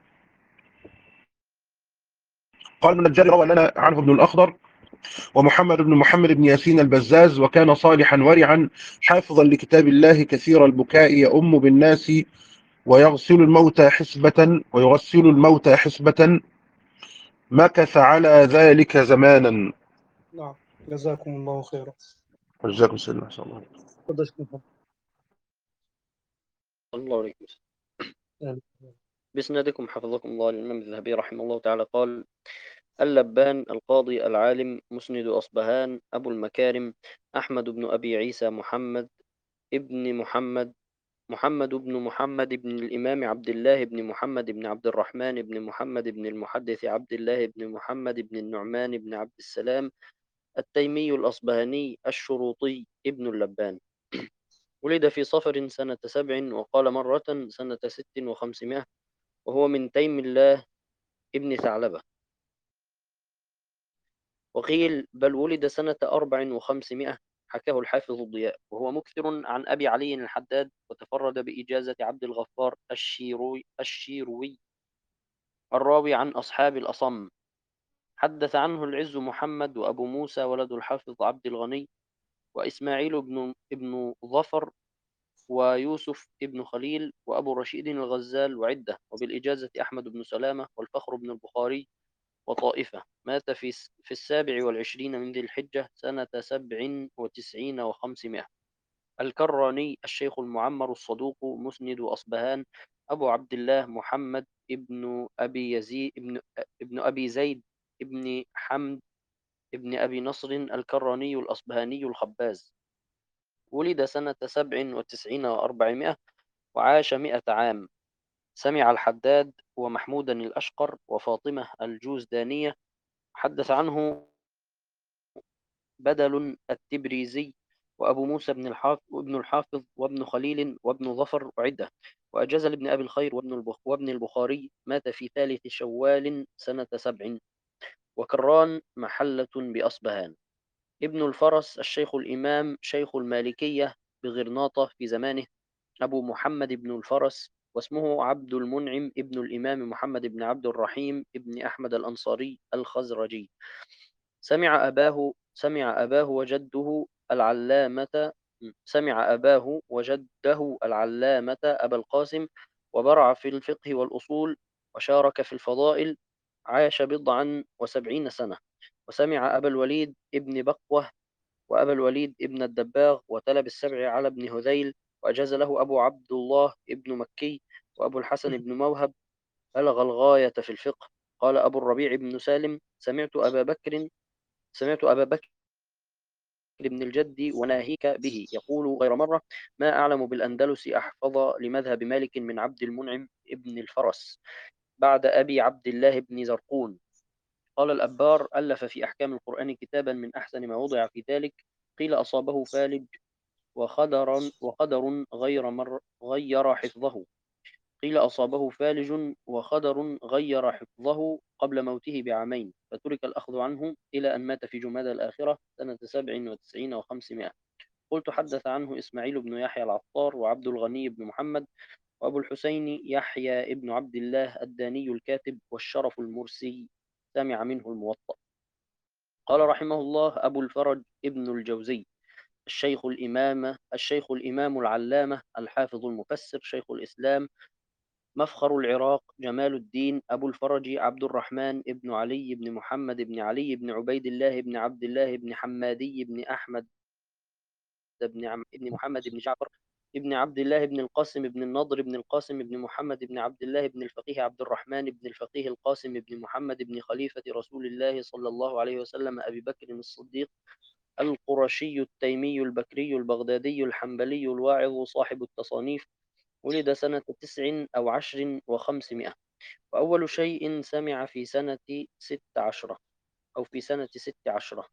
Speaker 2: قال ابن النجار: روى لنا عنه ابن الأخضر ومحمد بن محمد بن ياسين البزاز، وكان صالحا ورعا حافظا لكتاب الله كثير البكاء، يؤم بالناس ويغسل الموتى حسبة ويغسل الموتى حسبة، مكث على ذلك زمانا.
Speaker 1: نعم، جزاكم الله خيرا.
Speaker 2: جزاكم سيدنا صلى الله عليه وسلم.
Speaker 1: تفضل شيخ.
Speaker 3: الله عليكم.
Speaker 1: آمين.
Speaker 3: بإسنادكم حفظكم الله للإمام الذهبي رحمه الله تعالى قال: اللبان القاضي العالم مسند أصبهان أبو المكارم أحمد بن أبي عيسى محمد ابن محمد محمد بن محمد بن الإمام عبد الله بن محمد بن عبد الرحمن بن محمد بن المحدث عبد الله بن محمد بن النعمان بن عبد السلام التيمي الأصبهاني الشروطي ابن اللبان. ولد في صفر سنة سبع، وقال مرة سنة ست وخمسمائة، وهو من تيم الله ابن ثعلبة. وقيل بل ولد سنة أربع وخمسمائة، حكاه الحافظ الضياء، وهو مكثر عن أبي علي الحداد، وتفرد بإجازة عبد الغفار الشيروي, الشيروي الراوي عن أصحاب الأصم. حدث عنه العز محمد وأبو موسى ولد الحافظ عبد الغني، وإسماعيل بن ابن ظفر، ويوسف ابن خليل، وأبو رشيد الغزال، وعدة، وبالإجازة أحمد بن سلامة والفخر بن البخاري وطائفة. مات في في السابع والعشرين من ذي الحجة سنة سبع وتسعين وخمسمائة. الكراني الشيخ المعمر الصدوق مسند أصبهان أبو عبد الله محمد ابن أبي يزيد ابن, ابن أبي زيد ابن حمد ابن أبي نصر الكراني الأصبهاني الخباز. ولد سنة سبع وتسعين وأربعمائة، وعاش مئة عام. سمع الحداد ومحمودا الأشقر وفاطمة الجوزدانية. حدث عنه بدل التبريزي وأبو موسى بن الحافظ وابن الحافظ وابن خليل وابن ظفر وعدة. وأجاز لابن أبي الخير وابن البخ وابن البخاري. مات في ثالث شوال سنة سبع. وكران محلة بأصبهان. ابن الفرس الشيخ الإمام شيخ المالكية بغرناطة في زمانه، أبو محمد بن الفرس، واسمه عبد المنعم ابن الإمام محمد بن عبد الرحيم ابن أحمد الأنصاري الخزرجي. سمع أباه سمع أباه وجده العلامة سمع أباه وجده العلامة أبا القاسم، وبرع في الفقه والأصول، وشارك في الفضائل. عاش بضعا وسبعين سنة. وسمع أبا الوليد ابن بقوة وأبا الوليد ابن الدباغ وتلا بالسبع على ابن هذيل. وأجاز له أبو عبد الله ابن مكي وأبو الحسن بن موهب. بلغ الغاية في الفقه. قال أبو الربيع بن سالم: سمعت أبا بكر سمعت أبا بكر بن الجد وناهيك به. يقول غير مرة: ما أعلم بالأندلس أحفظ لمذهب مالك من عبد المنعم ابن الفرس بعد أبي عبد الله بن زرقون. قال الأبار: ألف في أحكام القرآن كتابا من أحسن ما وضع في ذلك. قيل أصابه فالج وخدر وخدر غير مر غير حفظه. قيل أصابه فالج وخدر غير حفظه قبل موته بعامين، فترك الأخذ عنه إلى أن مات في جمادى الآخرة سنة سبع وتسعين وخمسمائة. قلت: حدث عنه إسماعيل بن يحيى العطار وعبد الغني بن محمد وأبو الحسين يحيى ابن عبد الله الداني الكاتب والشرف المرسي، سمع منه الموطأ. قال رحمه الله أبو الفرج ابن الجوزي: الشيخ الإمام الشيخ الإمام العلامة الحافظ المفسر شيخ الإسلام مفخر العراق جمال الدين أبو الفرج عبد الرحمن ابن علي بن محمد بن علي بن عبيد الله بن عبد الله بن حمادي بن أحمد بن عم ابن محمد بن جعفر ابن عبد الله بن القاسم بن النضر بن القاسم بن محمد بن عبد الله بن الفقيه عبد الرحمن بن الفقيه القاسم بن محمد بن خليفة رسول الله صلى الله عليه وسلم أبي بكر الصديق القرشي التيمي البكري البغدادي الحنبلي الواعظ صاحب التصانيف. ولد سنة تسع أو عشر وخمسمائة، وأول شيء سمع في سنة ست عشرة أو في سنة ست عشرة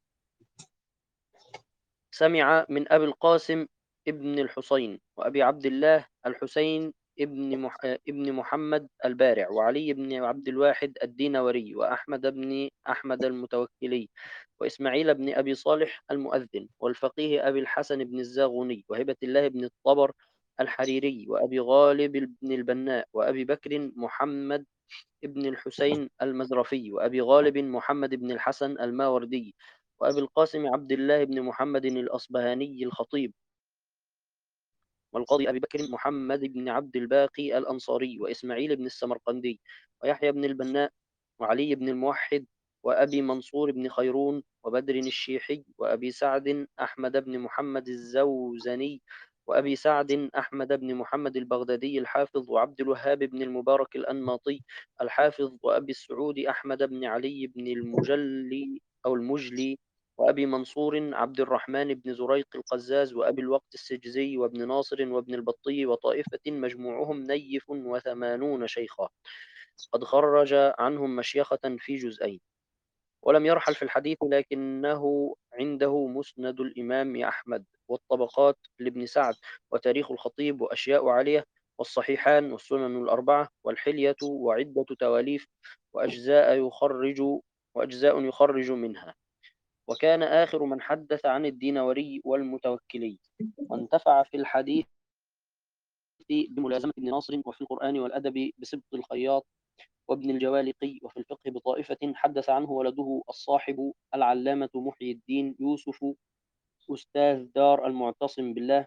Speaker 3: سمع من أبي القاسم ابن الحسين وأبي عبد الله الحسين ابن مح... ابن محمد البارع وعلي بن عبد الواحد الدينوري وأحمد بن أحمد المتوكلي وإسماعيل بن أبي صالح المؤذن والفقيه أبي الحسن بن الزاغني وهبة الله بن الطبر الحريري وأبي غالب بن البناء وأبي بكر محمد ابن الحسين المزرفي وأبي غالب محمد بن الحسن الماوردي وأبي القاسم عبد الله بن محمد الأصبهاني الخطيب والقاضي أبي بكر محمد بن عبد الباقي الأنصاري وإسماعيل بن السمرقندي ويحيى بن البناء وعلي بن الموحد وأبي منصور بن خيرون وبدر الشيحي وأبي سعد أحمد بن محمد الزوزني وأبي سعد أحمد بن محمد البغدادي الحافظ وعبد الوهاب بن المبارك الأنماطي الحافظ وأبي السعود أحمد بن علي بن المجلي أو المجلي وأبي منصور عبد الرحمن بن زريق القزاز وأبي الوقت السجزي وابن ناصر وابن البطي وطائفة مجموعهم نيف وثمانون شيخا، قد خرج عنهم مشيخة في جزئين. ولم يرحل في الحديث، لكنه عنده مسند الإمام أحمد والطبقات لابن سعد وتاريخ الخطيب وأشياء عليه والصحيحان والسنن الأربعة والحلية وعدة تواليف وأجزاء يخرج وأجزاء يخرج منها. وكان آخر من حدث عن الدينوري والمتوكلي، وانتفع في الحديث بملازمة ابن ناصر وفي القرآن والأدب بسبط الخياط وابن الجوالقي وفي الفقه بطائفة حدث عنه ولده الصاحب العلامة محيي الدين يوسف أستاذ دار المعتصم بالله،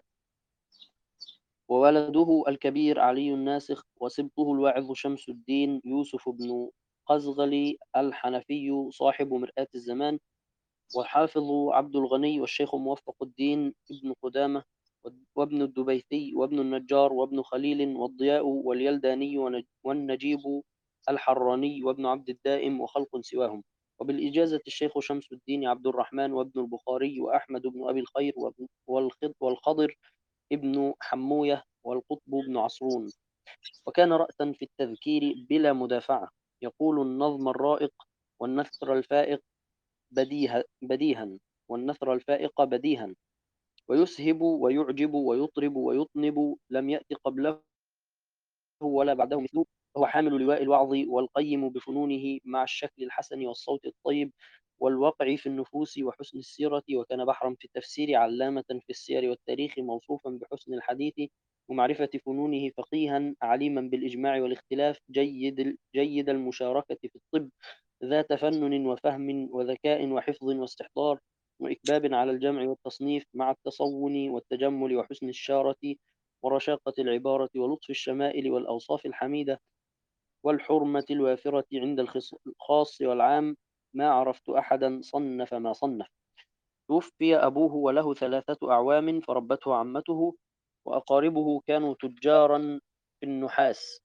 Speaker 3: وولده الكبير علي الناسخ، وسبطه الواعظ شمس الدين يوسف بن قزغلي الحنفي صاحب مرآة الزمان، والحافظ عبد الغني والشيخ موفق الدين ابن قدامة وابن الدبيثي وابن النجار وابن خليل والضياء واليلداني والنجيب الحراني وابن عبد الدائم وخلق سواهم. وبالإجازة الشيخ شمس الدين عبد الرحمن وابن البخاري وأحمد بن أبي الخير والخضر ابن حموية والقطب بن عصرون. وكان رأسا في التذكير بلا مدافعة، يقول النظم الرائق والنثر الفائق بديها بديها والنثر الفائق بديها، ويسهب ويعجب ويطرب ويطنب، لم يأت قبله ولا بعده مثله. فهو حامل لواء الوعظ والقيم بفنونه مع الشكل الحسن والصوت الطيب والوقع في النفوس وحسن السيرة. وكان بحرا في التفسير علامة في السير والتاريخ موصوفا بحسن الحديث ومعرفة فنونه فقيها عليما بالإجماع والاختلاف جيد جيد المشاركة في الطب ذا تفنن وفهم وذكاء وحفظ واستحضار وإكباب على الجمع والتصنيف مع التصون والتجمل وحسن الشارة ورشاقة العبارة ولطف الشمائل والأوصاف الحميدة والحرمة الوافرة عند الخاص والعام. ما عرفت أحدا صنف ما صنف. توفي أبوه وله ثلاثة أعوام فربته عمته، وأقاربه كانوا تجارا في النحاس،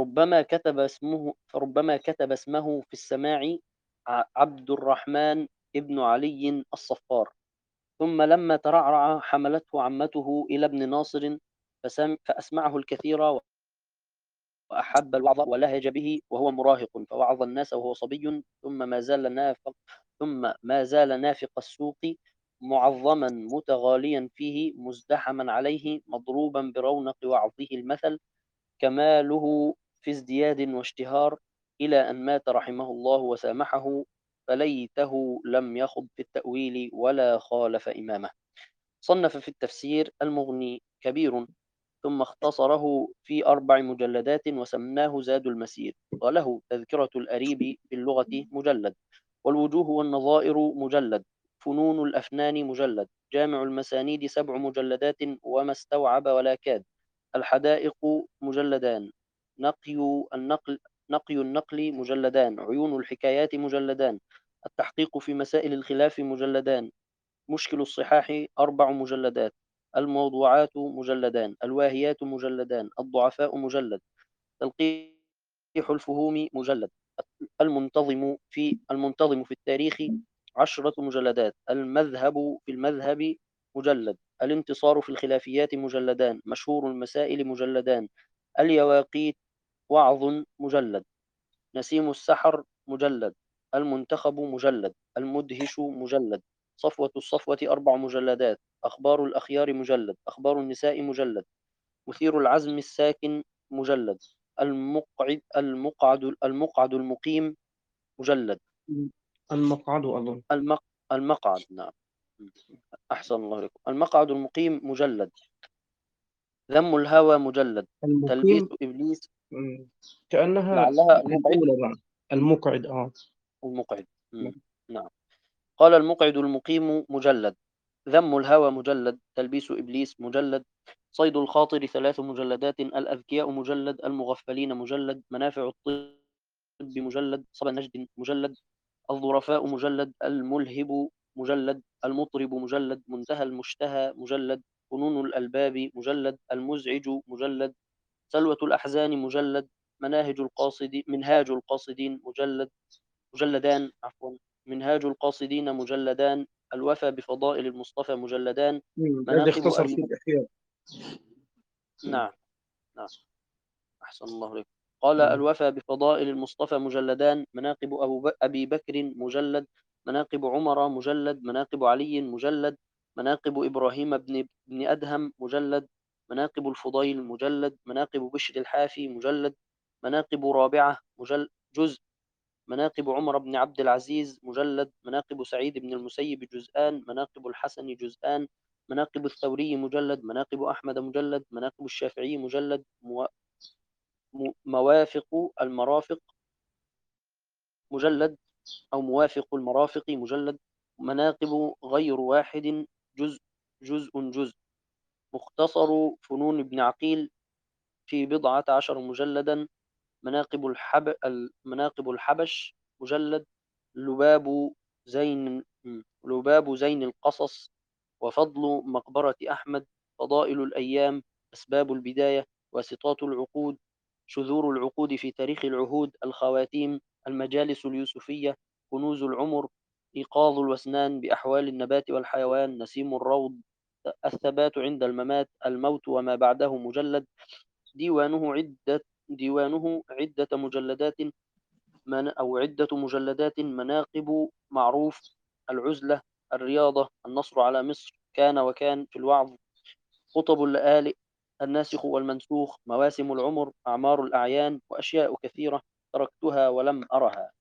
Speaker 3: فربما كتب اسمه فربما كتب اسمه في السماع عبد الرحمن ابن علي الصفار. ثم لما ترعرع حملته عمته إلى ابن ناصر فسم فأسمعه الكثير وأحب الوعظ ولهج به وهو مراهق، فوعظ الناس وهو صبي، ثم ما زال نافق ثم ما زال نافق السوق معظما متغاليا فيه مزدحما عليه مضروبا برونق وعظه المثل، كماله في ازدياد واشتهار، إلى أن مات رحمه الله وسامحه، فليته لم يخض في التأويل ولا خالف إمامه. صنف في التفسير المغني كبير، ثم اختصره في أربع مجلدات وسماه زاد المسير، وله تذكرة الأريب باللغة مجلد، والوجوه والنظائر مجلد، فنون الأفنان مجلد، جامع المسانيد سبع مجلدات وما استوعب ولا كاد، الحدائق مجلدان، نقي النقل نقي النقل مجلدان، عيون الحكايات مجلدان، التحقيق في مسائل الخلاف مجلدان، مشكل الصحاح أربع مجلدات، الموضوعات مجلدان، الواهيات مجلدان، الضعفاء مجلد، تلقيح الفهوم مجلد، المنتظم في المنتظم في التاريخ عشرة مجلدات، المذهب في المذهب مجلد، الانتصار في الخلافيات مجلدان، مشهور المسائل مجلدان، اليواقيت وعظ مجلد، نسيم السحر مجلد، المنتخب مجلد، المدهش مجلد، صفوة الصفوة أربع مجلدات، أخبار الأخيار مجلد، أخبار النساء مجلد، مثير العزم الساكن مجلد، المقعد المقعد المقعد المقيم مجلد،
Speaker 1: المقعد أظن.
Speaker 3: المق المقعد نعم. أحسن الله عليكم. المقعد المقيم مجلد، ذم الهوى مجلد، تلبيس
Speaker 1: المقيم.
Speaker 3: إبليس
Speaker 1: مم. كأنها
Speaker 3: لعلها المقعد.
Speaker 1: الأولى بعد المقعد. آه
Speaker 3: المقعد. مم. نعم. قال المقعد المقيم مجلد، ذم الهوى مجلد، تلبيس إبليس مجلد، صيد الخاطر ثلاث مجلدات، الأذكياء مجلد، المغفلين مجلد، منافع الطب مجلد، صبا نجد مجلد، الظرفاء مجلد، الملهب مجلد، المطرب مجلد، منتهى المشتهى مجلد، فنون الألباب مجلد، المزعج مجلد، سلوة الأحزان مجلد، مناهج القاصد منهاج القاصدين مجلد مجلدان عفوا منهاج القاصدين مجلدان، الوفى بفضائل المصطفى مجلدان،
Speaker 1: مم. الذي
Speaker 3: مناقب
Speaker 1: اختصر
Speaker 3: أبي
Speaker 1: في
Speaker 3: بكر.
Speaker 1: الإحياء.
Speaker 3: نعم. نعم. أحسن الله عليك. قال
Speaker 1: مم.
Speaker 3: الوفى بفضائل المصطفى مجلدان، مناقب أبو ب... أبي بكر مجلد، مناقب عمر مجلد، مناقب علي مجلد، مناقب إبراهيم بن بن أدهم مجلد، مناقب الفضيل مجلد، مناقب بشر الحافي مجلد، مناقب رابعة مجل... جزء، مناقب عمر بن عبد العزيز مجلد، مناقب سعيد بن المسيب جزءان، مناقب الحسن جزءان، مناقب الثوري مجلد، مناقب أحمد مجلد، مناقب الشافعي مجلد، مو... م- موافق المرافق مجلد أو موافق المرافق مجلد، مناقب غير واحد جزء جزء جزء، مختصر فنون ابن عقيل في بضعة عشر مجلدا، مناقب الحب مناقب الحبش مجلد، لباب زين لباب زين القصص، وفضل مقبرة أحمد، فضائل الأيام، أسباب البداية، واسطات العقود، شذور العقود في تاريخ العهود، الخواتيم، المجالس اليوسفية، كنوز العمر، إيقاظ الوسنان بأحوال النبات والحيوان، نسيم الروض، الثبات عند الممات، الموت وما بعده مجلد، ديوانه عدة ديوانه عدة مجلدات من أو عدة مجلدات، مناقب معروف، العزلة، الرياضة، النصر على مصر، كان وكان في الوعظ، خطب اللآلئ، الناسخ والمنسوخ، مواسم العمر، أعمار الأعيان، وأشياء كثيرة تركتها ولم أرها.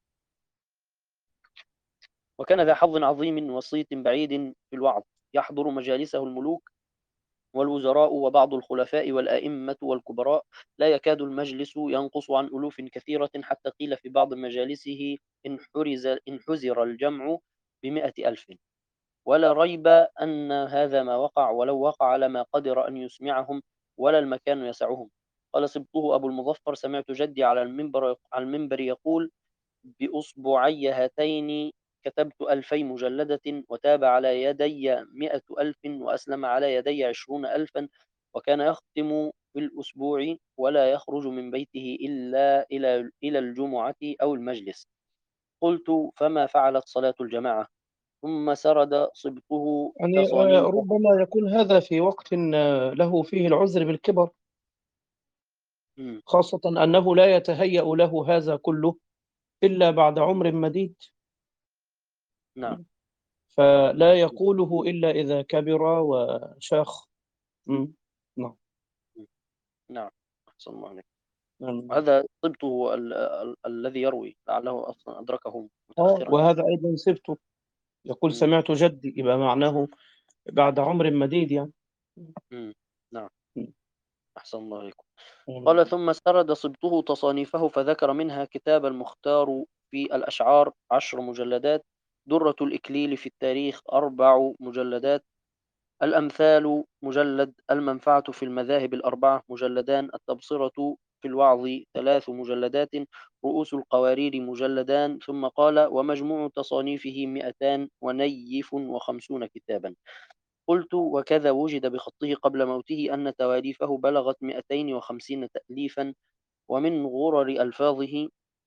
Speaker 3: وكان ذا حظ عظيم وصيت بعيد في الوعظ، يحضر مجالسه الملوك والوزراء وبعض الخلفاء والآئمة والكبراء، لا يكاد المجلس ينقص عن ألوف كثيرة، حتى قيل في بعض مجالسه إن حرز إن حزر الجمع بمئة ألف. ولا ريب أن هذا ما وقع، ولو وقع لما قدر أن يسمعهم، ولا المكان يسعهم. قال سبطه أبو المظفر: سمعت جدي على المنبر على المنبر يقول: بأصبعي هاتين كتبت ألفي مجلدة، وتاب على يدي مئة ألف، وأسلم على يدي عشرون ألفا، وكان يختم في الأسبوع ولا يخرج من بيته إلا إلى إلى الجمعة أو المجلس. قلت: فما فعلت صلاة الجماعة؟ ثم سرد صبته
Speaker 1: يعني آه،
Speaker 3: تصانيفه.
Speaker 1: ربما يكون هذا في وقت آه، له فيه العذر بالكبر،
Speaker 3: مم.
Speaker 1: خاصة أنه لا يتهيأ له هذا كله إلا بعد عمر مديد،
Speaker 3: نعم.
Speaker 1: فلا يقوله إلا إذا كبر وشاخ. مم. نعم.
Speaker 3: نعم. أحسن الله عليك.
Speaker 1: نعم.
Speaker 3: هذا صبته ال- ال- الذي يروي، لعله أصلا أدركه
Speaker 1: آه
Speaker 3: متأخرا.
Speaker 1: وهذا أيضا سبته، يقول
Speaker 3: مم.
Speaker 1: سمعت جدي، يبقى معناه بعد عمر مديد يعني.
Speaker 3: مم. نعم.
Speaker 1: مم.
Speaker 3: أحسن الله عليكم.
Speaker 1: نعم.
Speaker 3: قال ثم سرد صبته تصانيفه فذكر منها كتاب المختار في الأشعار عشر مجلدات، درة الإكليل في التاريخ أربع مجلدات، الأمثال مجلد، المنفعة في المذاهب الأربعة مجلدان، التبصرة في الوعظ ثلاث مجلدات، رؤوس القوارير مجلدان. ثم قال ومجموع تصانيفه مئتان ونيف وخمسون كتابا. قلت وكذا وجد بخطه قبل موته أن تواليفه بلغت مئتين وخمسين تأليفا. ومن غرر ألفاظه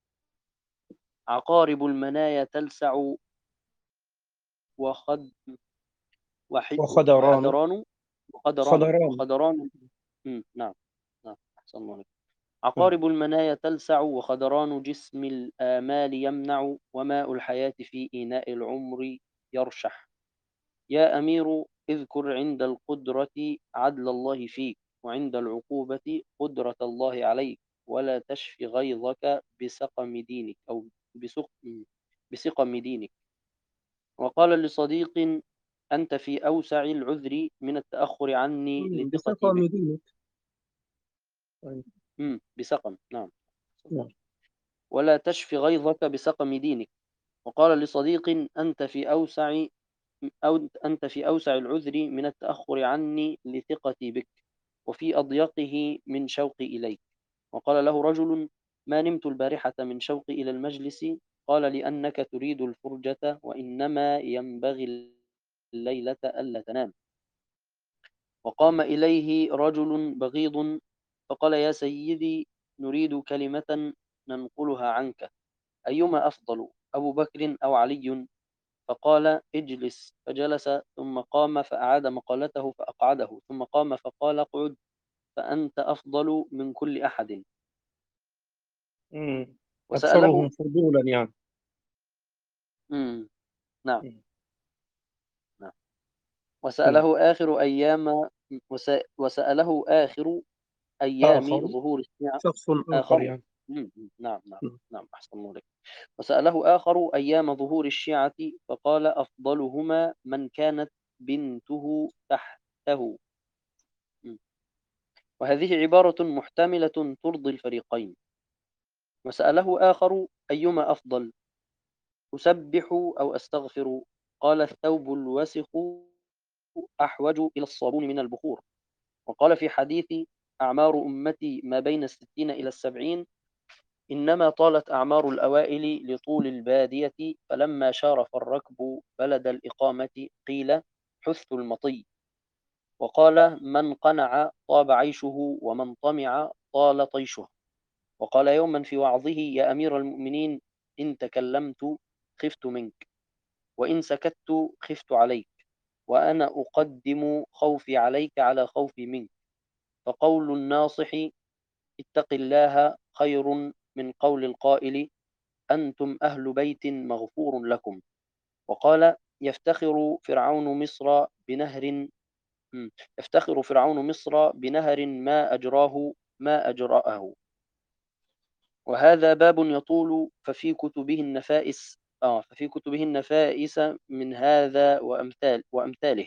Speaker 3: عقارب المنايا تلسع وخد وح-
Speaker 1: وخدران.
Speaker 3: وحدران وخدران
Speaker 1: خدران.
Speaker 3: وخدران مم. نعم. نعم. أحسن الله عليك.
Speaker 1: مم.
Speaker 3: عقارب المنايا تلسع وخدران جسم الآمال يمنع وماء الحياة في إناء العمر يرشح. يا أمير اذكر عند القدرة عدل الله فيك، وعند العقوبة قدرة الله عليك، ولا تشف غيظك بسقم دينك أو بسق... بسقم دينك. وقال لصديق أنت في أوسع العذر من التأخر عني
Speaker 1: مم.
Speaker 3: لثقتي بك.
Speaker 1: بسقى دينك. طيب.
Speaker 3: مم. بسقم. نعم.
Speaker 1: نعم.
Speaker 3: ولا تشف غيظك بسقم دينك. وقال لصديق أنت في أوسع أو أنت في أوسع العذر من التأخر عني لثقتي بك، وفي أضيقه من شوقي إليك. وقال له رجل ما نمت البارحة من شوقي إلى المجلس. قال لأنك تريد الفرجة، وإنما ينبغي الليلة ألا تنام. وقام إليه رجل بغيض فقال يا سيدي نريد كلمة ننقلها عنك، أيما أفضل أبو بكر أو علي؟ فقال اجلس، فجلس. ثم قام فأعاد مقالته فأقعده. ثم قام فقال اقعد، فأنت أفضل من كل أحد.
Speaker 1: مم.
Speaker 3: وسأله
Speaker 1: أكثرهم فضولا يعني.
Speaker 3: مم. نعم.
Speaker 1: مم.
Speaker 3: نعم.
Speaker 1: نعم.
Speaker 3: وسأله آخر أيام وس... وسأله آخر أيام
Speaker 1: آخر.
Speaker 3: ظهور الساعة.
Speaker 1: شخص آخر
Speaker 3: آخر.
Speaker 1: يعني.
Speaker 3: مم. نعم. نعم.
Speaker 1: مم.
Speaker 3: نعم. أحسن الله عليك. وسأله آخر أيام ظهور الشيعة فقال أفضلهما من كانت بنته تحته. مم. وهذه عبارة محتملة ترضي الفريقين. وسأله آخر أيما أفضل أسبح أو أستغفر؟ قال الثوب الوسخ أحوج إلى الصابون من البخور. وقال في حديث أعمار أمتي ما بين الستين إلى السبعين، إنما طالت أعمار الأوائل لطول البادية، فلما شارف الركب بلد الإقامة قيل حث المطي. وقال من قنع طاب عيشه، ومن طمع طال طيشه. وقال يوما في وعظه يا أمير المؤمنين إن تكلمت خفت منك، وإن سكت خفت عليك، وأنا أقدم خوفي عليك على خوفي منك، فقول الناصح اتق الله خير من قول القائل أنتم أهل بيت مغفور لكم. وقال يفتخر فرعون مصر بنهر يفتخر فرعون مصر بنهر ما أجراه ما أجرأه. وهذا باب يطول ففي كتبه النفائس آه ففي كتبه النفائس من هذا وأمثال وأمثاله.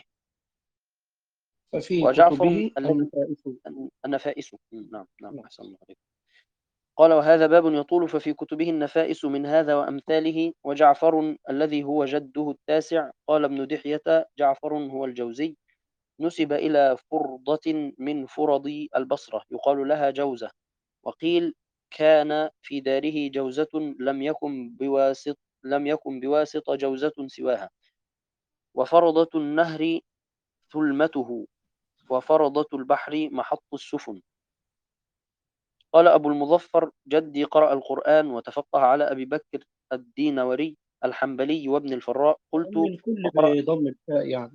Speaker 1: ففي
Speaker 3: وجعفر
Speaker 1: كتبه
Speaker 3: الذي
Speaker 1: النفائس.
Speaker 3: النفائس. نعم. نعم.
Speaker 1: نعم.
Speaker 3: أحسن الله عليك. قال وهذا باب يطول ففي كتبه النفائس من هذا وأمثاله. وجعفر الذي هو جده التاسع. قال ابن دحية جعفر هو الجوزي، نسب إلى فرضة من فرض البصرة يقال لها جوزة. وقيل كان في داره جوزة لم يكن بواسط لم يكن بواسط جوزة سواها. وفرضة النهر ثلمته، وفرضة البحر محط السفن. قال أبو المظفر جدي قرأ القرآن وتفقه على أبي بكر الدينوري، الحنبلي وابن الفراء. قلت
Speaker 1: لأن الكل
Speaker 3: وقرأ
Speaker 1: بضم الفاء يعني.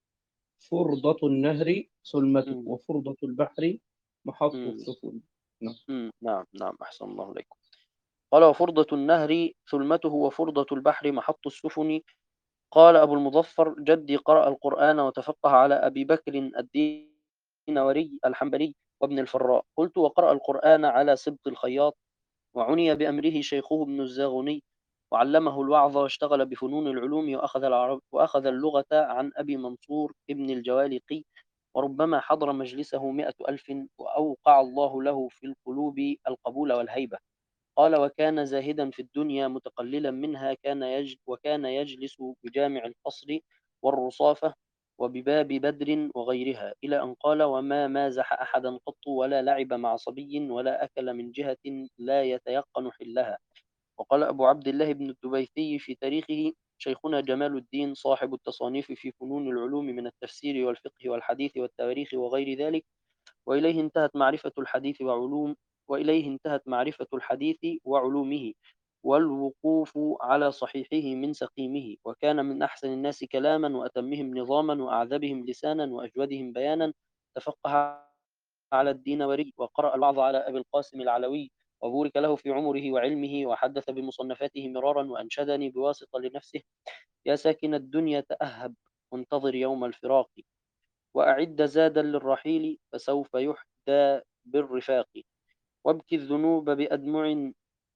Speaker 1: فرضة النهر سلمته،
Speaker 3: مم.
Speaker 1: وفرضة البحر محط
Speaker 3: مم.
Speaker 1: السفن. نعم.
Speaker 3: مم. نعم نعم أحسن الله إليكم. قال وفرضة النهر ثلمته وفرضة البحر محط السفن. قال أبو المظفر جدي قرأ القرآن وتفقه على أبي بكر الدينوري الحنبلي وابن الفراء. قلت وقرأ القرآن على سبط الخياط، وعني بأمره شيخه ابن الزاغني، وعلمه الوعظ واشتغل بفنون العلوم، وأخذ, العرب وأخذ اللغة عن أبي منصور ابن الجوالقي، وربما حضر مجلسه مئة ألف، وأوقع الله له في القلوب القبول والهيبة. قال وكان زاهدا في الدنيا متقللا منها، كان يج وكان يجلس بجامع القصر والرصافة وبباب بدر وغيرها، إلى أن قال وما مازح أحدا قط، ولا لعب مع صبي، ولا أكل من جهة لا يتيقن حلها. وقال أبو عبد الله بن الدبيثي في تاريخه شيخنا جمال الدين صاحب التصانيف في فنون العلوم من التفسير والفقه والحديث والتواريخ وغير ذلك، وإليه انتهت معرفة الحديث وعلوم وإليه انتهت معرفة الحديث وعلومه، والوقوف على صحيحه من سقيمه، وكان من أحسن الناس كلاما، وأتمهم نظاما، وأعذبهم لسانا، وأجودهم بيانا. تفقه على الدينوري، وقرأ الوعظ على أبي القاسم العلوي، وبورك له في عمره وعلمه، وحدث بمصنفاته مرارا، وأنشدني بواسطة لنفسه يا ساكن الدنيا تأهب، وانتظر يوم الفراق، وأعد زادا للرحيل، فسوف يحدى بالرفاق، وابكي الذنوب بأدمع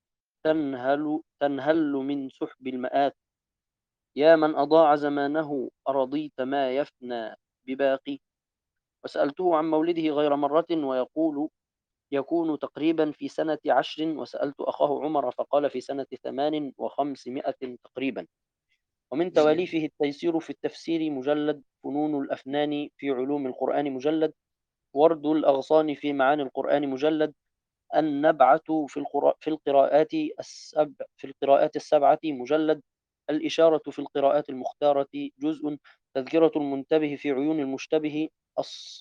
Speaker 3: تنهل, تنهل من سحب المآت، يا من أضاع زمانه أرضيت ما يفنى بباقي. وسألته عن مولده غير مرة، ويقول يكون تقريبا في سنة عشر، وسألت أخاه عمر فقال في سنة ثمان وخمسمائة تقريبا. ومن تواليفه التيسير في التفسير مجلد، فنون الأفنان في علوم القرآن مجلد، ورد الأغصان في معاني القرآن مجلد، النبعة في, القراء في القراءات السبع في القراءات السبعة مجلد، الإشارة في القراءات المختارة جزء، تذكرة المنتبه في عيون المشتبه، الص...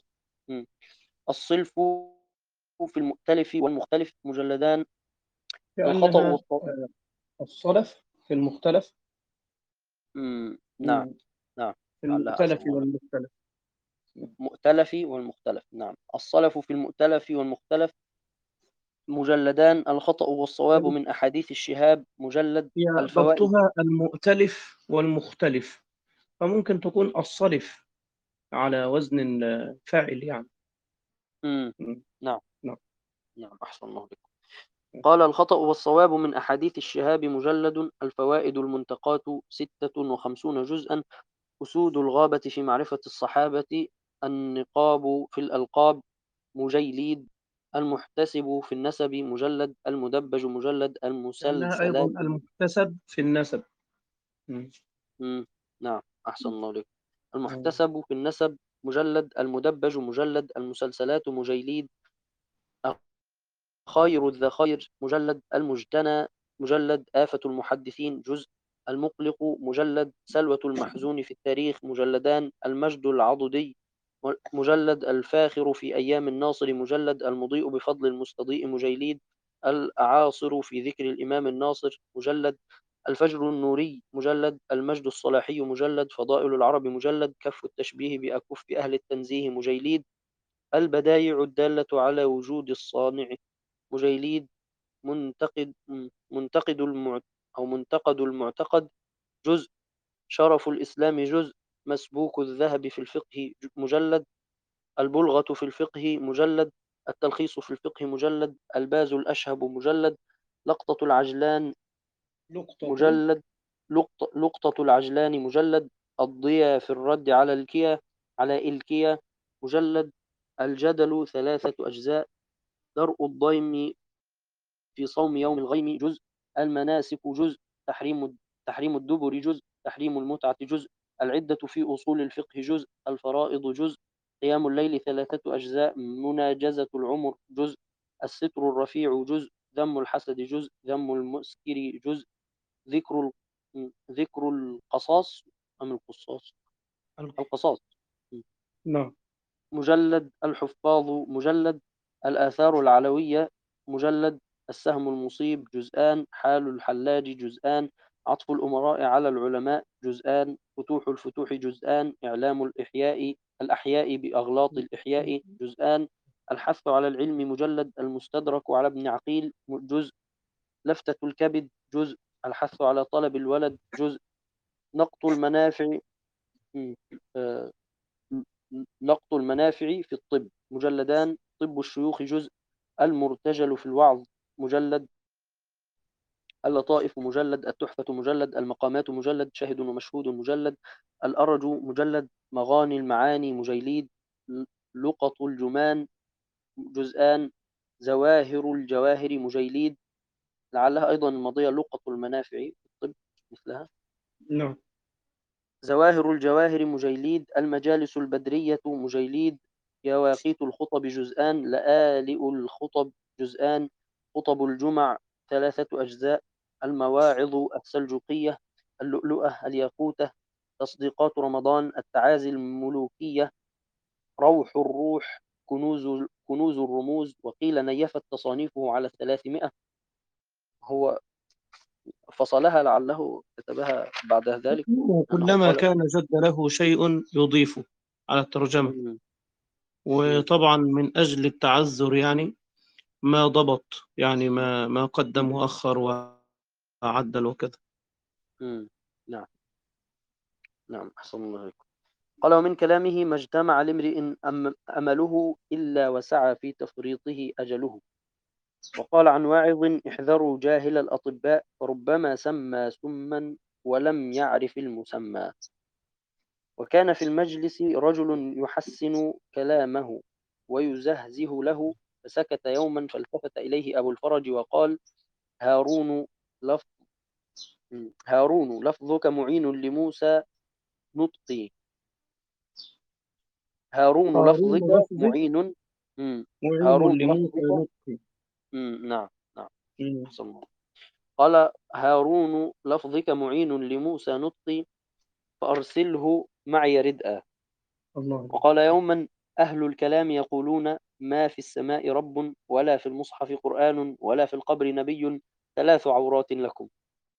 Speaker 3: الصلف في المؤتلف والمختلف مجلدان، الخطأ
Speaker 1: كأنها
Speaker 3: والص...
Speaker 1: آه، الصلف في المختلف.
Speaker 3: مم. نعم
Speaker 1: مم.
Speaker 3: نعم.
Speaker 1: في
Speaker 3: لا أحسن
Speaker 1: المؤتلف
Speaker 3: الله لك.
Speaker 1: والمختلف.
Speaker 3: مؤتلف والمختلف، نعم. الصلف في المؤتلف والمختلف مجلدان، الخطأ والصواب
Speaker 1: هذه
Speaker 3: من أحاديث الشهاب مجلد،
Speaker 1: هي
Speaker 3: الفوائد.
Speaker 1: ضبطها المؤتلف والمختلف، فممكن تكون الصلف على وزن الفاعل يعني.
Speaker 3: مم.
Speaker 1: مم.
Speaker 3: نعم
Speaker 1: نعم.
Speaker 3: نعم أحسن الله بكم. قال الخطأ والصواب من أحاديث الشهاب مجلد، الفوائد المنتقات ستة وخمسون جزءا، أسود الغابة في معرفة الصحابة، النقاب في الألقاب مجيليد، المحتسب في النسب مجلد، المدبج مجلد،
Speaker 1: لأنها أيضا
Speaker 3: المسلسلات.
Speaker 1: المكتسب في النسب. مم.
Speaker 3: مم. نعم أحسن الله بكم.
Speaker 1: مم.
Speaker 3: المحتسب في النسب مجلد، المدبج مجلد، المسلسلات مجيليد، خير الذخائر مجلد، المجتنى مجلد، آفة المحدثين جزء، المقلق مجلد، سلوة المحزون في التاريخ مجلدان، المجد العضدي مجلد، الفاخر في أيام الناصر مجلد، المضيء بفضل المستضيء مجيليد، الأعاصر في ذكر الإمام الناصر مجلد، الفجر النوري مجلد، المجد الصلاحي مجلد، فضائل العرب مجلد، كف التشبيه بأكف أهل التنزيه مجيليد، البدايع الدالة على وجود الصانع مجيليد، منتقد منتقد المعت أو منتقد المعتقد جزء، شرف الإسلام جزء، مسبوك الذهب في الفقه مجلد، البلغة في الفقه مجلد، التلخيص في الفقه مجلد، الباز الأشهب مجلد، لقطة العجلان
Speaker 1: لقطة.
Speaker 3: مجلد، لقطة, لقطة العجلان مجلد، الضياء في الرد على الكيا على الكيا مجلد، الجدل ثلاثة أجزاء، درء الضيم في صوم يوم الغيم جزء، المناسك جزء، تحريم تحريم الدبر جزء، تحريم المتعة جزء، العدة في أصول الفقه جزء، الفرائض جزء، قيام الليل ثلاثة أجزاء، مناجزة العمر جزء، الستر الرفيع جزء، ذم الحسد جزء، ذم المسكر جزء، ذكر ال... ذكر القصاص أم القصاص
Speaker 1: الق-
Speaker 3: القصاص
Speaker 1: نعم.
Speaker 3: مجلد، الحفاظ مجلد، الآثار العلوية مجلد، السهم المصيب جزءان، حال الحلاج جزءان، عطف الأمراء على العلماء جزءان، فتوح الفتوح جزءان، إعلام الإحياء الأحياء بأغلاط الإحياء جزءان، الحث على العلم مجلد، المستدرك على ابن عقيل جزء، لفتة الكبد جزء، الحث على طلب الولد جزء، نقط المنافع م- آه، م- نقط المنافع في الطب مجلدان، طب الشيوخ جزء، المرتجل في الوعظ مجلد، اللطائف مجلد، التحفة مجلد، المقامات مجلد، شاهد ومشهود مجلد، الأرج مجلد، مغاني المعاني مجيليد، لقط الجمان جزءان، زواهر الجواهر مجيليد، لعلها أيضا الماضية لقط المنافع في الطب مثلها،
Speaker 1: نعم.
Speaker 3: زواهر الجواهر مجيليد، المجالس البدرية مجيليد، يواقيت الخطب جزءان، لآلئ الخطب جزءان، خطب الجمع ثلاثة أجزاء، المواعظ السلجوقية، اللؤلؤة الياقوتة، تصديقات رمضان، التعازي الملوكية، روح الروح، كنوز كنوز الرموز، وقيل نيفت تصانيفه على الثلاثمائة. هو فصلها لعله كتبها بعد ذلك، أنه
Speaker 1: كلما
Speaker 3: قال
Speaker 1: كان جد له شيء يضيفه على الترجمة.
Speaker 3: مم. مم.
Speaker 1: وطبعا من أجل التعذر يعني ما ضبط، يعني ما ما قدم وأخر وعدل وكذا.
Speaker 3: مم. نعم نعم أحسن الله عليكم. قال ومن كلامه ما اجتمع لامرئ أم أمله إلا وسعى في تفريطه أجله. وقال عن واعظ احذروا جاهل الأطباء فربما سمى سما ولم يعرف المسمى. وكان في المجلس رجل يحسن كلامه ويزهزه له، فسكت يوما فالتفت إليه أبو الفرج وقال هارون لفظ هارون لفظك معين لموسى نطقي. هارون
Speaker 1: هارون
Speaker 3: لفظك
Speaker 1: لفظي
Speaker 3: معين مم.
Speaker 1: معين
Speaker 3: هارون
Speaker 1: لموسى
Speaker 3: لفظك
Speaker 1: نطقي.
Speaker 3: مم. نعم نعم
Speaker 1: مم.
Speaker 3: أحسن الله. قال هارون لفظك معين لموسى نطقي فأرسله معي ردءا.
Speaker 1: الله.
Speaker 3: وقال يوما أهل الكلام يقولون ما في السماء رب ولا في المصحف قرآن ولا في القبر نبي، ثلاث عورات لكم.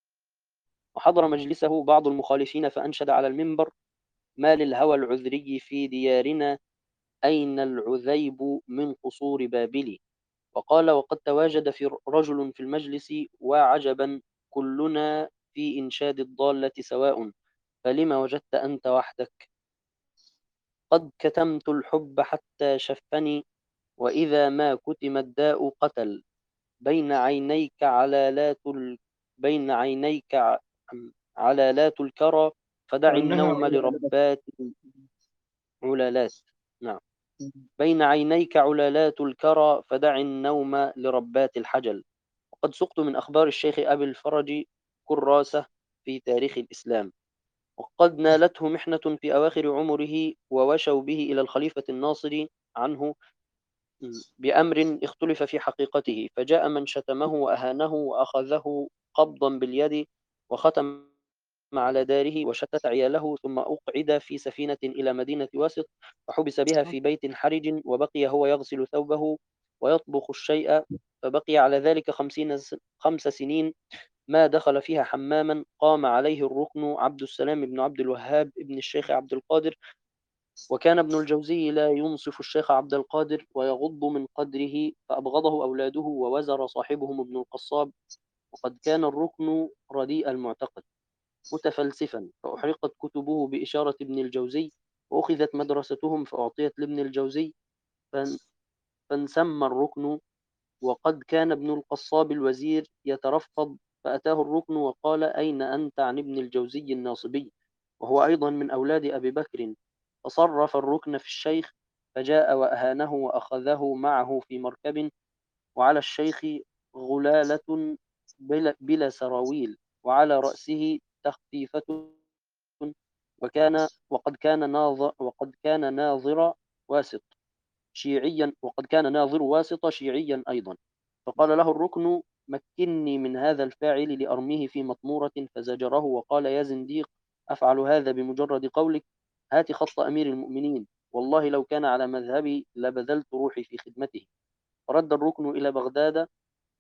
Speaker 3: وحضر مجلسه بعض المخالفين فأنشد على المنبر ما للهوى العذري في ديارنا أين العذيب من قصور بابل. وقال وقد تواجد في رجل في المجلس وعجبا كلنا في إنشاد الضالة سواء فلما وجدت أنت وحدك. قد كتمت الحب حتى شفني وإذا ما كتم الداء قتل. بين عينيك علالات ال... بين عينيك ع... علالات الكرى فدع
Speaker 1: كأنها
Speaker 3: النوم
Speaker 1: على.
Speaker 3: لربات علالات. نعم بين عينيك علالات الكرى فدع النوم لربات الحجل. وقد سقت من أخبار الشيخ أبي الفرج كراسة في تاريخ الإسلام. وقد نالته محنة في أواخر عمره ووشوا به إلى الخليفة الناصر عنه بأمر اختلف في حقيقته، فجاء من شتمه وأهانه وأخذه قبضا باليد وختم على داره وشتت عياله، ثم أقعد في سفينة إلى مدينة واسط وحبس بها في بيت حرج، وبقي هو يغسل ثوبه ويطبخ الشيء، فبقي على ذلك خمسين س- خمس سنين ما دخل فيها حماما قام عليه الركن عبد السلام بن عبد الوهاب ابن الشيخ عبد القادر. وكان ابن الجوزي لا ينصف الشيخ عبد القادر ويغض من قدره فأبغضه أولاده ووزر صاحبهم ابن القصاب. وقد كان الركن رديء المعتقد متفلسفا فأحرقت كتبه بإشارة ابن الجوزي، وأخذت مدرستهم فأعطيت لابن الجوزي فان- فانسمى الركن. وقد كان ابن القصاب الوزير يترفض فأتاه الركن وقال أين أنت عن ابن الجوزي الناصبي وهو أيضا من أولاد أبي بكر. فصرف الركن في الشيخ فجاء وأهانه وأخذه معه في مركب وعلى الشيخ غلالة بلا, بلا سراويل وعلى رأسه تخفيفة. وكان وقد كان ناظر وقد كان ناظر واسط شيعيا وقد كان ناظر واسطة شيعيا أيضا. فقال له الركن مكني من هذا الفاعل لأرميه في مطمورة، فزجره وقال يا زنديق أفعل هذا بمجرد قولك؟ هات خط أمير المؤمنين والله لو كان على مذهبي لبذلت روحي في خدمته. فرد الركن إلى بغداد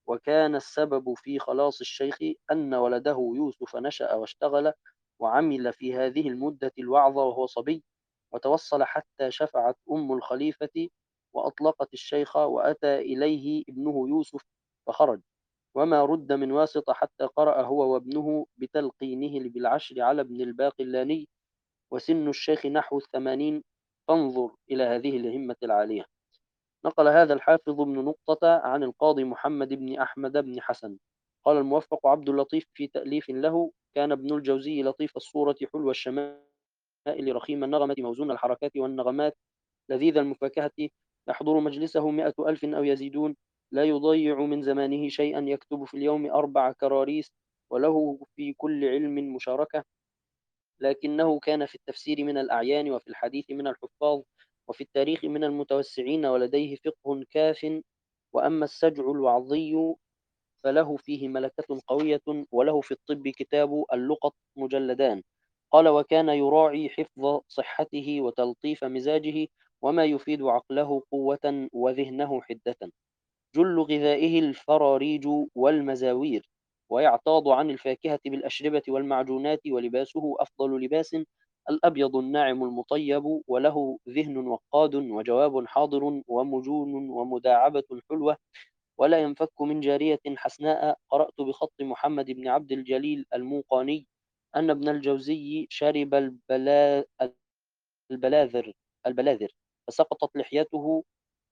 Speaker 3: وكان السبب في خلاص الشيخ أن ولده يوسف نشأ واشتغل وعمل في هذه المدة الوعظ وهو صبي، وتوصل حتى شفعت أم الخليفة وأطلقت الشيخ، وأتى إليه ابنه يوسف فخرج، وما رد من واسطة حتى قرأ هو وابنه بتلقينه بالعشر على ابن الباقلاني، وسن الشيخ نحو الثمانين، فانظر إلى هذه الهمة العالية. نقل هذا الحافظ ابن نقطة عن القاضي محمد بن أحمد بن حسن قال الموفق عبد اللطيف في تأليف له: كان ابن الجوزي لطيف الصورة حلو الشمائل رخيم النغمة موزون الحركات والنغمات لذيذ المفاكهة، يحضر مجلسه مئة ألف أو يزيدون، لا يضيع من زمانه شيئا، يكتب في اليوم أربع كراريس، وله في كل علم مشاركة، لكنه كان في التفسير من الأعيان، وفي الحديث من الحفاظ، وفي التاريخ من المتوسعين، ولديه فقه كاف. وأما السجع الوعظي فله فيه ملكة قوية، وله في الطب كتاب اللقط مجلدان. قال: وكان يراعي حفظ صحته وتلطيف مزاجه، وما يفيد عقله قوة وذهنه حدة. جل غذائه الفراريج والمزاوير، ويعتاض عن الفاكهة بالأشربة والمعجونات، ولباسه أفضل لباس الأبيض الناعم المطيب، وله ذهن وقاد وجواب حاضر ومجون ومداعبة حلوة، ولا ينفك من جارية حسناء. قرأت بخط محمد بن عبد الجليل الموقاني أن ابن الجوزي شرب البلا... البلاذر البلاذر فسقطت لحيته،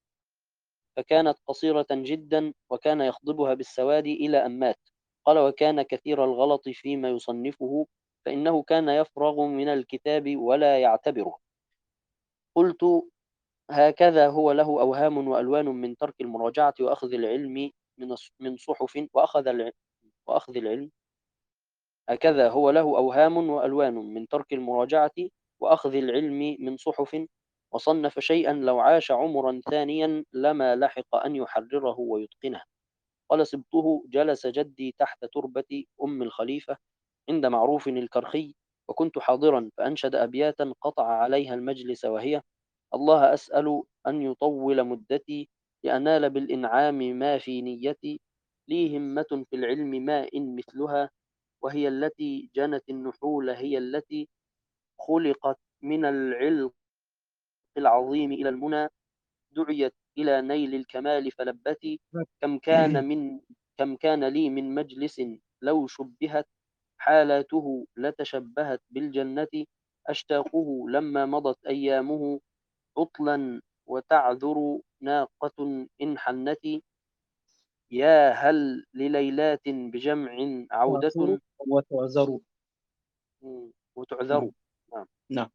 Speaker 3: فكانت قصيرة جدا، وكان يخضبها بالسواد إلى أن مات. قال: وكان كثير الغلط فيما يصنفه، فإنه كان يفرغ من الكتاب ولا يعتبره. قلت: هكذا هو له أوهام وألوان من ترك المراجعة وأخذ العلم من من صحف وأخذ العلم وأخذ العلم هكذا هو له أوهام وألوان من ترك المراجعة وأخذ العلم من صحف، وصنف شيئا لو عاش عمرا ثانيا لما لحق أن يحرره ويتقنه. قال سبطه: جلس جدي تحت تربة أم الخليفة عند معروف الكرخي، وكنت حاضرا، فأنشد أبياتا قطع عليها المجلس، وهي: الله أسأل أن يطول مدتي، لأنال بالإنعام ما في نيتي، لي همة في العلم ما إن مثلها، وهي التي جنت النحول، هي التي خلقت من العلق العظيم إلى المنى، دعيت إلى نيل الكمال فلبتي. كم كان من كم كان لي من مجلس لو شبهت حالاته لتشبهت بالجنة، أشتاقه لما مضت أيامه عطلا وتعذر ناقة إن حنت، يا هل لليلات بجمع
Speaker 1: تعثر
Speaker 3: عودة.
Speaker 1: وتعذر.
Speaker 3: وتعذر.
Speaker 1: نعم.
Speaker 3: نعم.
Speaker 1: نعم.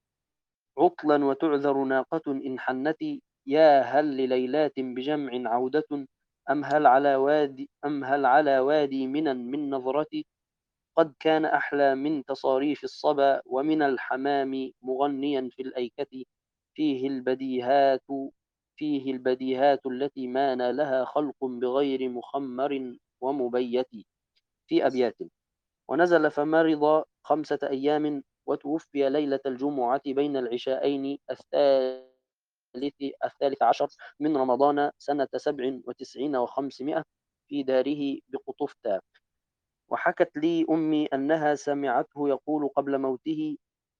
Speaker 3: عطلا وتعذر ناقة إن حنت، يا هل لليلات بجمع عودة، أم هل على وادي أم هل على وادي منا من نظرتي، قد كان أحلى من تصاريف الصبا، ومن الحمام مغنيا في الأيكة، فيه البديهات فيه البديهات التي ما نالها خلق بغير مخمر ومبيت. في أبيات: ونزل فمرض خمسة أيام، وتوفي ليلة الجمعة بين العشاءين الثالث الثالث عشر من رمضان سنة سبع وتسعين وخمسمائة في داره بقطفتا. وحكت لي أمي أنها سمعته يقول قبل موته: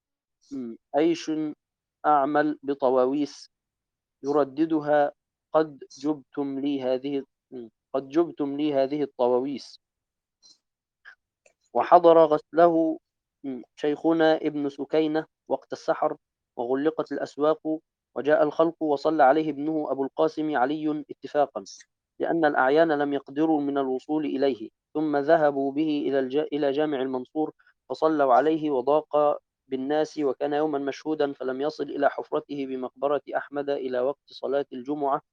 Speaker 3: عيش أعمل بطواويس، يرددها: قد جبتم لي هذه قد جبتم لي هذه الطواويس. وحضر غسله شيخنا ابن سكينة وقت السحر، وغلقت الأسواق، وجاء الخلق، وصلى عليه ابنه أبو القاسم علي اتفاقا، لأن الأعيان لم يقدروا من الوصول إليه، ثم ذهبوا به إلى الج... إلى جامع المنصور، فصلوا عليه، وضاق بالناس، وكان يوما مشهودا، فلم يصل إلى حفرته بمقبرة أحمد إلى وقت صلاة الجمعة،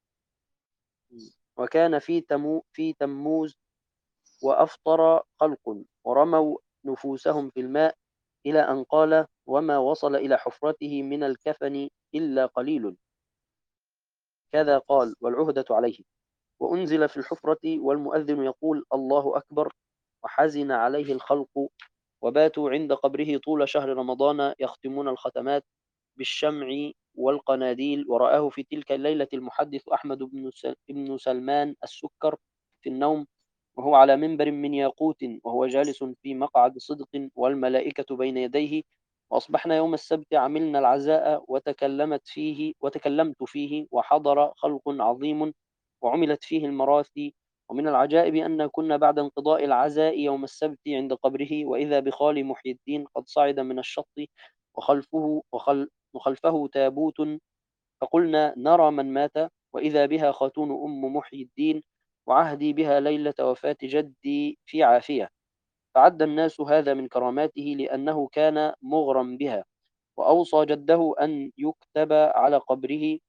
Speaker 3: وكان في تمو في تموز، وأفطر خلق، ورموا نفوسهم في الماء، إلى أن قال: وما وصل إلى حفرته من الكفن إلا قليل. كذا قال، والعهدة عليه. وأنزل في الحفرة والمؤذن يقول: الله أكبر، وحزن عليه الخلق، وباتوا عند قبره طول شهر رمضان يختمون الختمات بالشمع والقناديل. ورآه في تلك الليلة المحدث أحمد بن سلمان السكر، في النوم وهو على منبر من ياقوت وهو جالس في مقعد صدق والملائكة بين يديه. وأصبحنا يوم السبت عملنا العزاء وتكلمت فيه وتكلمت فيه وحضر خلق عظيم وعملت فيه المراثي. ومن العجائب أن كنا بعد انقضاء العزاء يوم السبت عند قبره وإذا بخال محي الدين قد صعد من الشط وخلفه, وخل وخلفه تابوت، فقلنا نرى من مات وإذا بها خاتون أم محي الدين وعهدي بها ليلة وفاة جدي في عافية. فعد الناس هذا من كراماته لأنه كان مغرم بها. وأوصى جده أن يكتب على قبره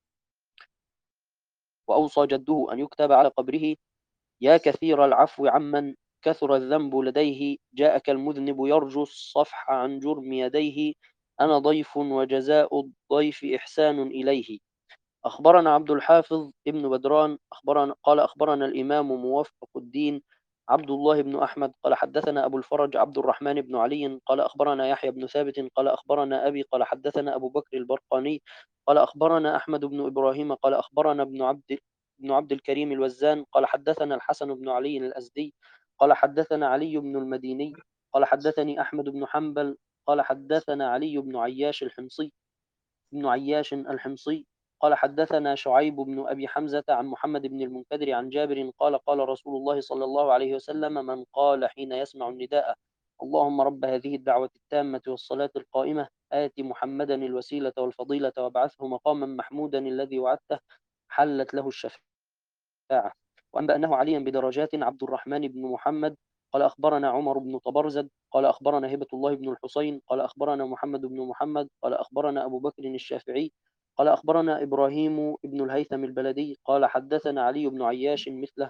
Speaker 3: وأوصى جده أن يكتب على قبره: يا كثير العفو عمن كثر الذنب لديه، جاءك المذنب يرجو الصفح عن جرم يديه، أنا ضيف وجزاء الضيف إحسان إليه. أخبرنا عبد الحافظ ابن بدران أخبرنا قال أخبرنا الإمام موفق الدين عبد الله بن أحمد قال حدثنا أبو الفرج عبد الرحمن بن علي قال أخبرنا يحيى بن ثابت قال أخبرنا أبي قال حدثنا أبو بكر البرقاني قال أخبرنا أحمد بن إبراهيم قال أخبرنا ابن عبد بن عبد الكريم الوزان قال حدثنا الحسن بن علي الأزدي قال حدثنا علي بن المديني قال حدثني أحمد بن حنبل قال حدثنا علي بن عياش الحمصي بن عياش الحمصي قال حدثنا شعيب بن أبي حمزة عن محمد بن المنكدر عن جابر قال قال رسول الله صلى الله عليه وسلم: من قال حين يسمع النداء اللهم رب هذه الدعوة التامة والصلاة القائمة آت محمدا الوسيلة والفضيلة وابعثه مقاما محمودا الذي وعدته، حلت له الشفاعة. وأنبأنه عليا بدرجات عبد الرحمن بن محمد قال أخبرنا عمر بن طبرزد قال أخبرنا هبة الله بن الحسين قال أخبرنا محمد بن محمد قال أخبرنا أبو بكر الشافعي قال أخبرنا إبراهيم بن الهيثم البلدي قال حدثنا علي بن عياش مثله،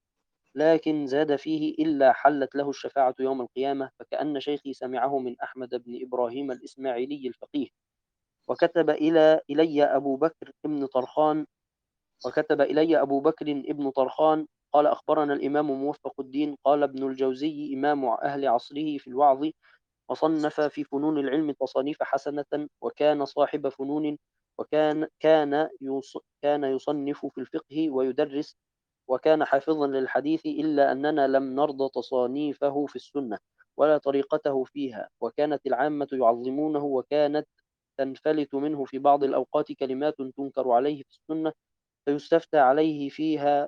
Speaker 3: لكن زاد فيه إلا حلت له الشفاعة يوم القيامة، فكأن شيخي سمعه من أحمد بن إبراهيم الإسماعيلي الفقيه. وكتب إلى إلي أبو بكر بن طرخان وكتب إلي أبو بكر ابن طرخان قال أخبرنا الإمام موفق الدين قال ابن الجوزي إمام أهل عصره في الوعظ، وصنف في فنون العلم تصانيف حسنة، وكان صاحب فنون، وكان كان يص كان يصنف في الفقه ويدرس، وكان حافظا للحديث، إلا أننا لم نرضى تصانيفه في السنة ولا طريقته فيها، وكانت العامة يعظمونه، وكانت تنفلت منه في بعض الأوقات كلمات تنكر عليه في السنة فيستفتى عليه فيها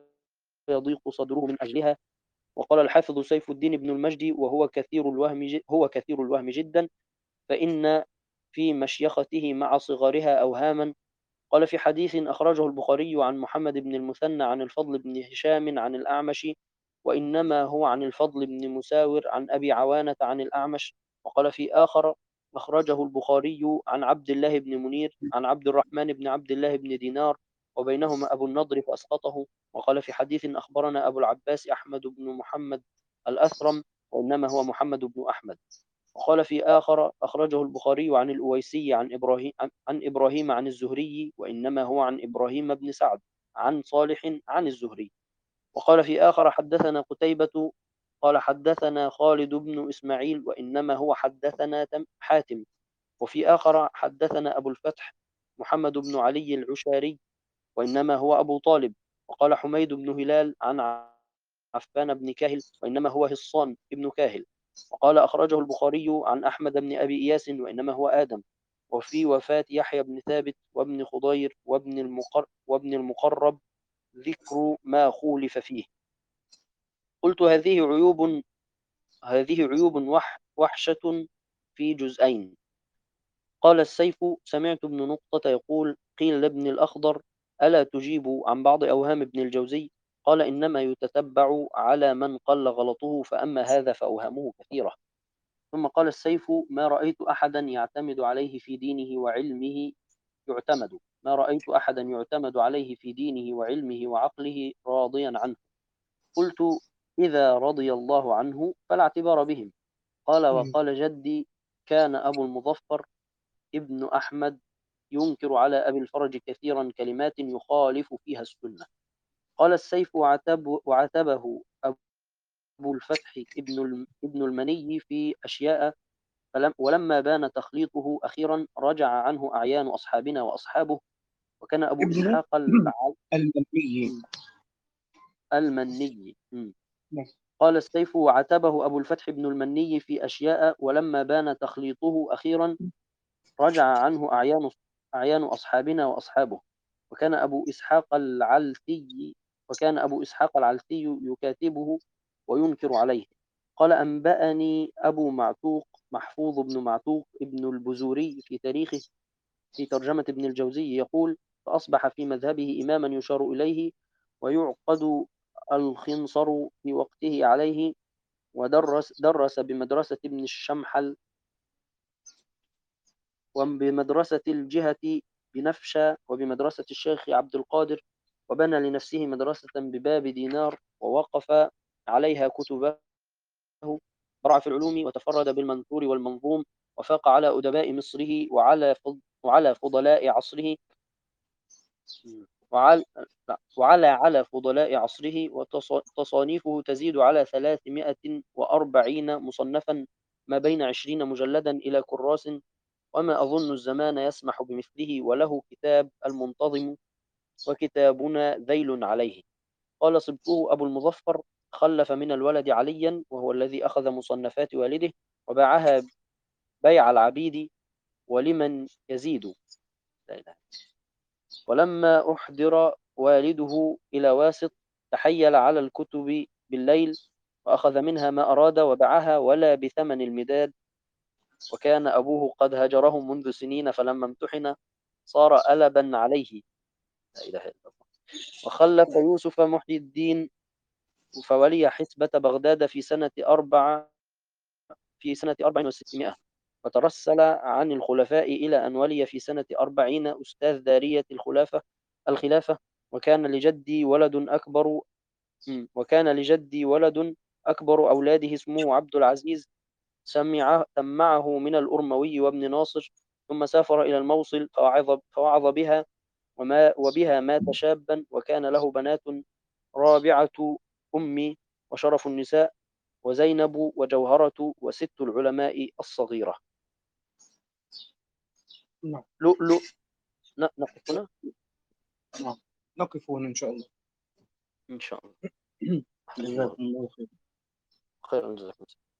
Speaker 3: ويضيق صدره من أجلها. وقال الحافظ سيف الدين بن المجدي وهو كثير الوهم هو كثير الوهم جدا، فإن في مشيخته مع صغرها أوهاما. قال في حديث أخرجه البخاري عن محمد بن المثنى عن الفضل بن هشام عن الأعمش: وإنما هو عن الفضل بن مساور عن أبي عوانة عن الأعمش. وقال في آخر أخرجه البخاري عن عبد الله بن منير عن عبد الرحمن بن عبد الله بن دينار وبينهما أبو النضر فأسقطه. وقال في حديث أخبرنا أبو العباس أحمد بن محمد الأثرم وإنما هو محمد بن أحمد. وقال في آخر أخرجه البخاري عن الأويسي عن إبراهيم عن إبراهيم عن الزهري وإنما هو عن إبراهيم بن سعد عن صالح عن الزهري. وقال في آخر حدثنا قتيبة قال حدثنا خالد بن إسماعيل وإنما هو حدثنا حاتم. وفي آخر حدثنا أبو الفتح محمد بن علي العشاري وإنما هو أبو طالب. وقال حميد بن هلال عن عفان بن كاهل وإنما هو هصان بن كاهل. وقال أخرجه البخاري عن أحمد بن أبي إياس وإنما هو آدم. وفي وفاة يحيى بن ثابت وابن خضير وابن المقر وابن المقرب ذكر ما خولف فيه. قلت هذه عيوب هذه عيوب وح وحشة في جزئين. قال السيف: سمعت ابن نقطة يقول: قيل لابن الأخضر: ألا تجيب عن بعض أوهام ابن الجوزي؟ قال: إنما يتتبع على من قل غلطه، فأما هذا فأوهامه كثيرة. ثم قال السيف: ما رأيت أحدا يعتمد عليه في دينه وعلمه يعتمد ما رأيت أحدا يعتمد عليه في دينه وعلمه وعقله راضيا عنه. قلت: إذا رضي الله عنه فلا اعتبار بهم. قال: وقال جدي: كان أبو المظفر ابن أحمد ينكر على أبي الفرج كثيرا كلمات يخالف فيها السنة. قال السيف: وعتب وعتبه أبو الفتح ابن ابن المني في أشياء، فلم ولما بان تخليطه أخيرا رجع عنه أعيان أصحابنا وأصحابه. وكان أبو
Speaker 4: ابن
Speaker 3: إسحاق الع...
Speaker 4: المني
Speaker 3: المني. م.
Speaker 4: نعم.
Speaker 3: قال السيف: وعتبه أبو الفتح بن المني في أشياء، ولما بان تخليطه أخيرا رجع عنه أعيان أعيان أصحابنا وأصحابه. وكان أبو إسحاق العلثي وكان أبو إسحاق العلثي يكاتبه وينكر عليه. قال: أنبأني أبو معتوق محفوظ بن معتوق ابن البزوري في تاريخه في ترجمة ابن الجوزي يقول: فأصبح في مذهبه إماما يشار إليه ويعقد الخنصر في وقته عليه، ودرس درس بمدرسة ابن الشمحل وبمدرسة الجهة بنفشى وبمدرسة الشيخ عبد القادر، وبنى لنفسه مدرسة بباب دينار ووقف عليها كتبه، برع في العلوم وتفرد بالمنثور والمنظوم، وفاق على أدباء مصره وعلى فض وعلى فضلاء عصره وعلى لا وعلى على فضلاء عصره، وتصانيفه تزيد على ثلاثمائة وأربعين مصنفا، ما بين عشرين مجلدا إلى كراس، وما أظن الزمان يسمح بمثله، وله كتاب المنتظم وكتابنا ذيل عليه. قال صبته أبو المظفر: خلف من الولد عليا، وهو الذي أخذ مصنفات والده وباعها بيع العبيد ولمن يزيد. لا إله. ولما أحضر والده إلى واسط تحيل على الكتب بالليل، وأخذ منها ما أراد وباعها ولا بثمن المداد، وكان أبوه قد هجره منذ سنين، فلما امتحن صار ألبا عليه. لا إله إلا الله. وخلف يوسف محي الدين فولي حسبة بغداد في سنة أربع في سنة أربع وستمائة، وترسل عن الخلفاء إلى أن ولي في سنة أربعين أستاذ دارية الخلافة الخلافة وكان لجدي ولد أكبر وكان لجدي ولد أكبر أولاده اسمه عبد العزيز، سمعه سمعه من الأرموي وابن ناصر، ثم سافر إلى الموصل فوعظ, فوعظ بها وما وبها مات شابا، وكان له بنات: رابعة أمي وشرف النساء وزينب وجوهرة وست العلماء الصغيرة.
Speaker 4: نعم.
Speaker 3: لؤلؤ. نقف هنا.
Speaker 4: نعم. نقف هنا إن شاء الله.
Speaker 3: إن شاء الله.
Speaker 4: جزاكم الله خير.
Speaker 3: خيرا جزاكم الله.